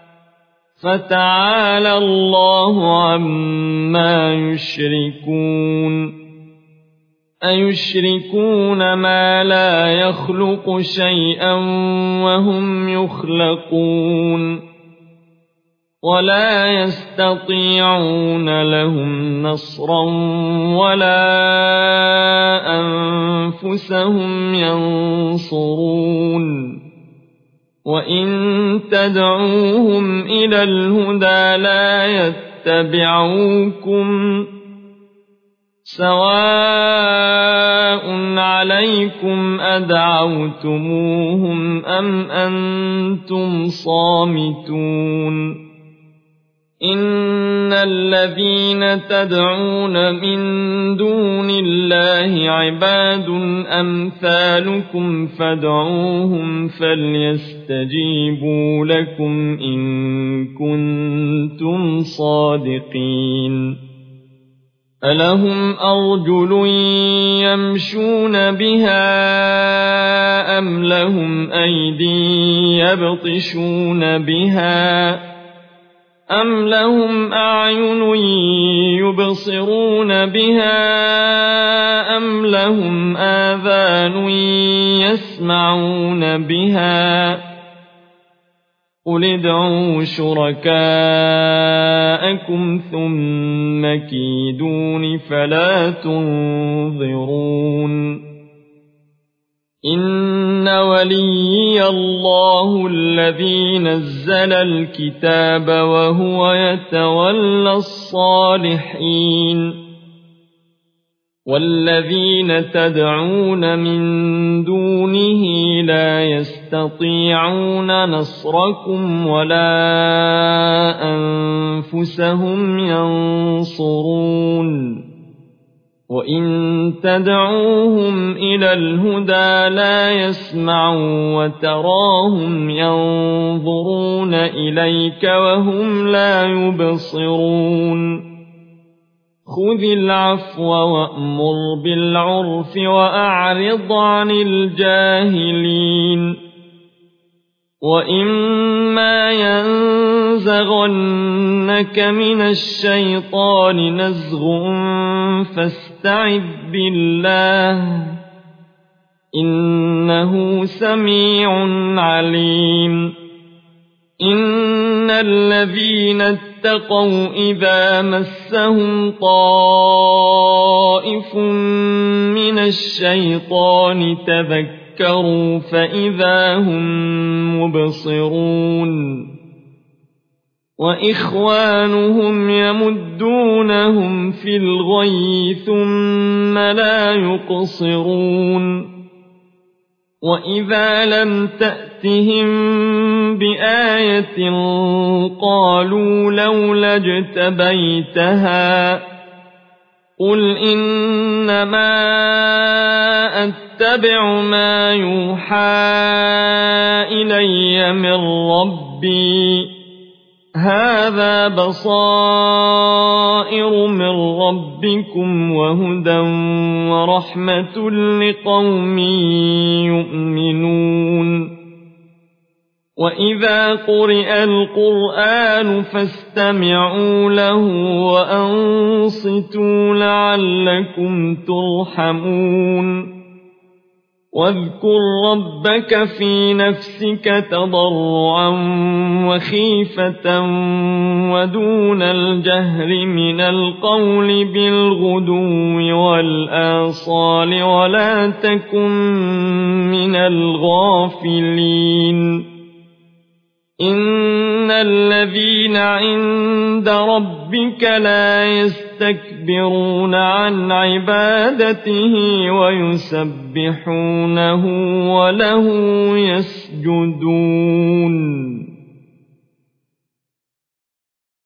فتعالى الله عما يشركون أيشركون ما لا يخلق شيئا وهم يخلقون ولا يستطيعون لهم نصرا ولا أنفسهم ينصرون وإن تدعوهم إلى الهدى لا يتبعوكم سواء عليكم أدعوتموهم أم أنتم صامتون إن الذين تدعون من دون الله عباد أمثالكم فادعوهم فليستجيبوا لكم إن كنتم صادقين ألهم أرجل يمشون بها أم لهم أيدي يبطشون بها أم لهم أعين يبصرون بها أم لهم آذان يسمعون بها قل ادعوا شركاءكم ثم كيدون فلا تنظرون إن وليي الله الذي نزل الكتاب وهو يتولى الصالحين والذين تدعون من دونه لا يستطيعون نصركم ولا أنفسهم ينصرون وإن تدعوهم إلى الهدى لا يسمعوا وتراهم ينظرون إليك وهم لا يبصرون خذ العفو وأمر بالعرف وأعرض عن الجاهلين وإما ينزغنك من الشيطان نزغ فاستعذ بالله إنه سميع عليم إن الذين اتقوا إذا مسهم طائف من الشيطان تذكروا فإذا هم مبصرون وإخوانهم يمدونهم في الغي ثم لا يقصرون وإذا لم تأتهم بآية قالوا لولا اجتبيتها قل إنما أتبع ما يوحى إلي من ربي هذا بصائر من ربكم وهدى ورحمة لقوم يؤمنون وإذا قرئ القرآن فاستمعوا له وأنصتوا لعلكم ترحمون واذكر ربك في نفسك تضرعا وخيفة ودون الجهر من القول بالغدو والآصال ولا تكن من الغافلين إن الذين عند ربك لا يستكبرون عن عبادته ويسبحونه وله يسجدون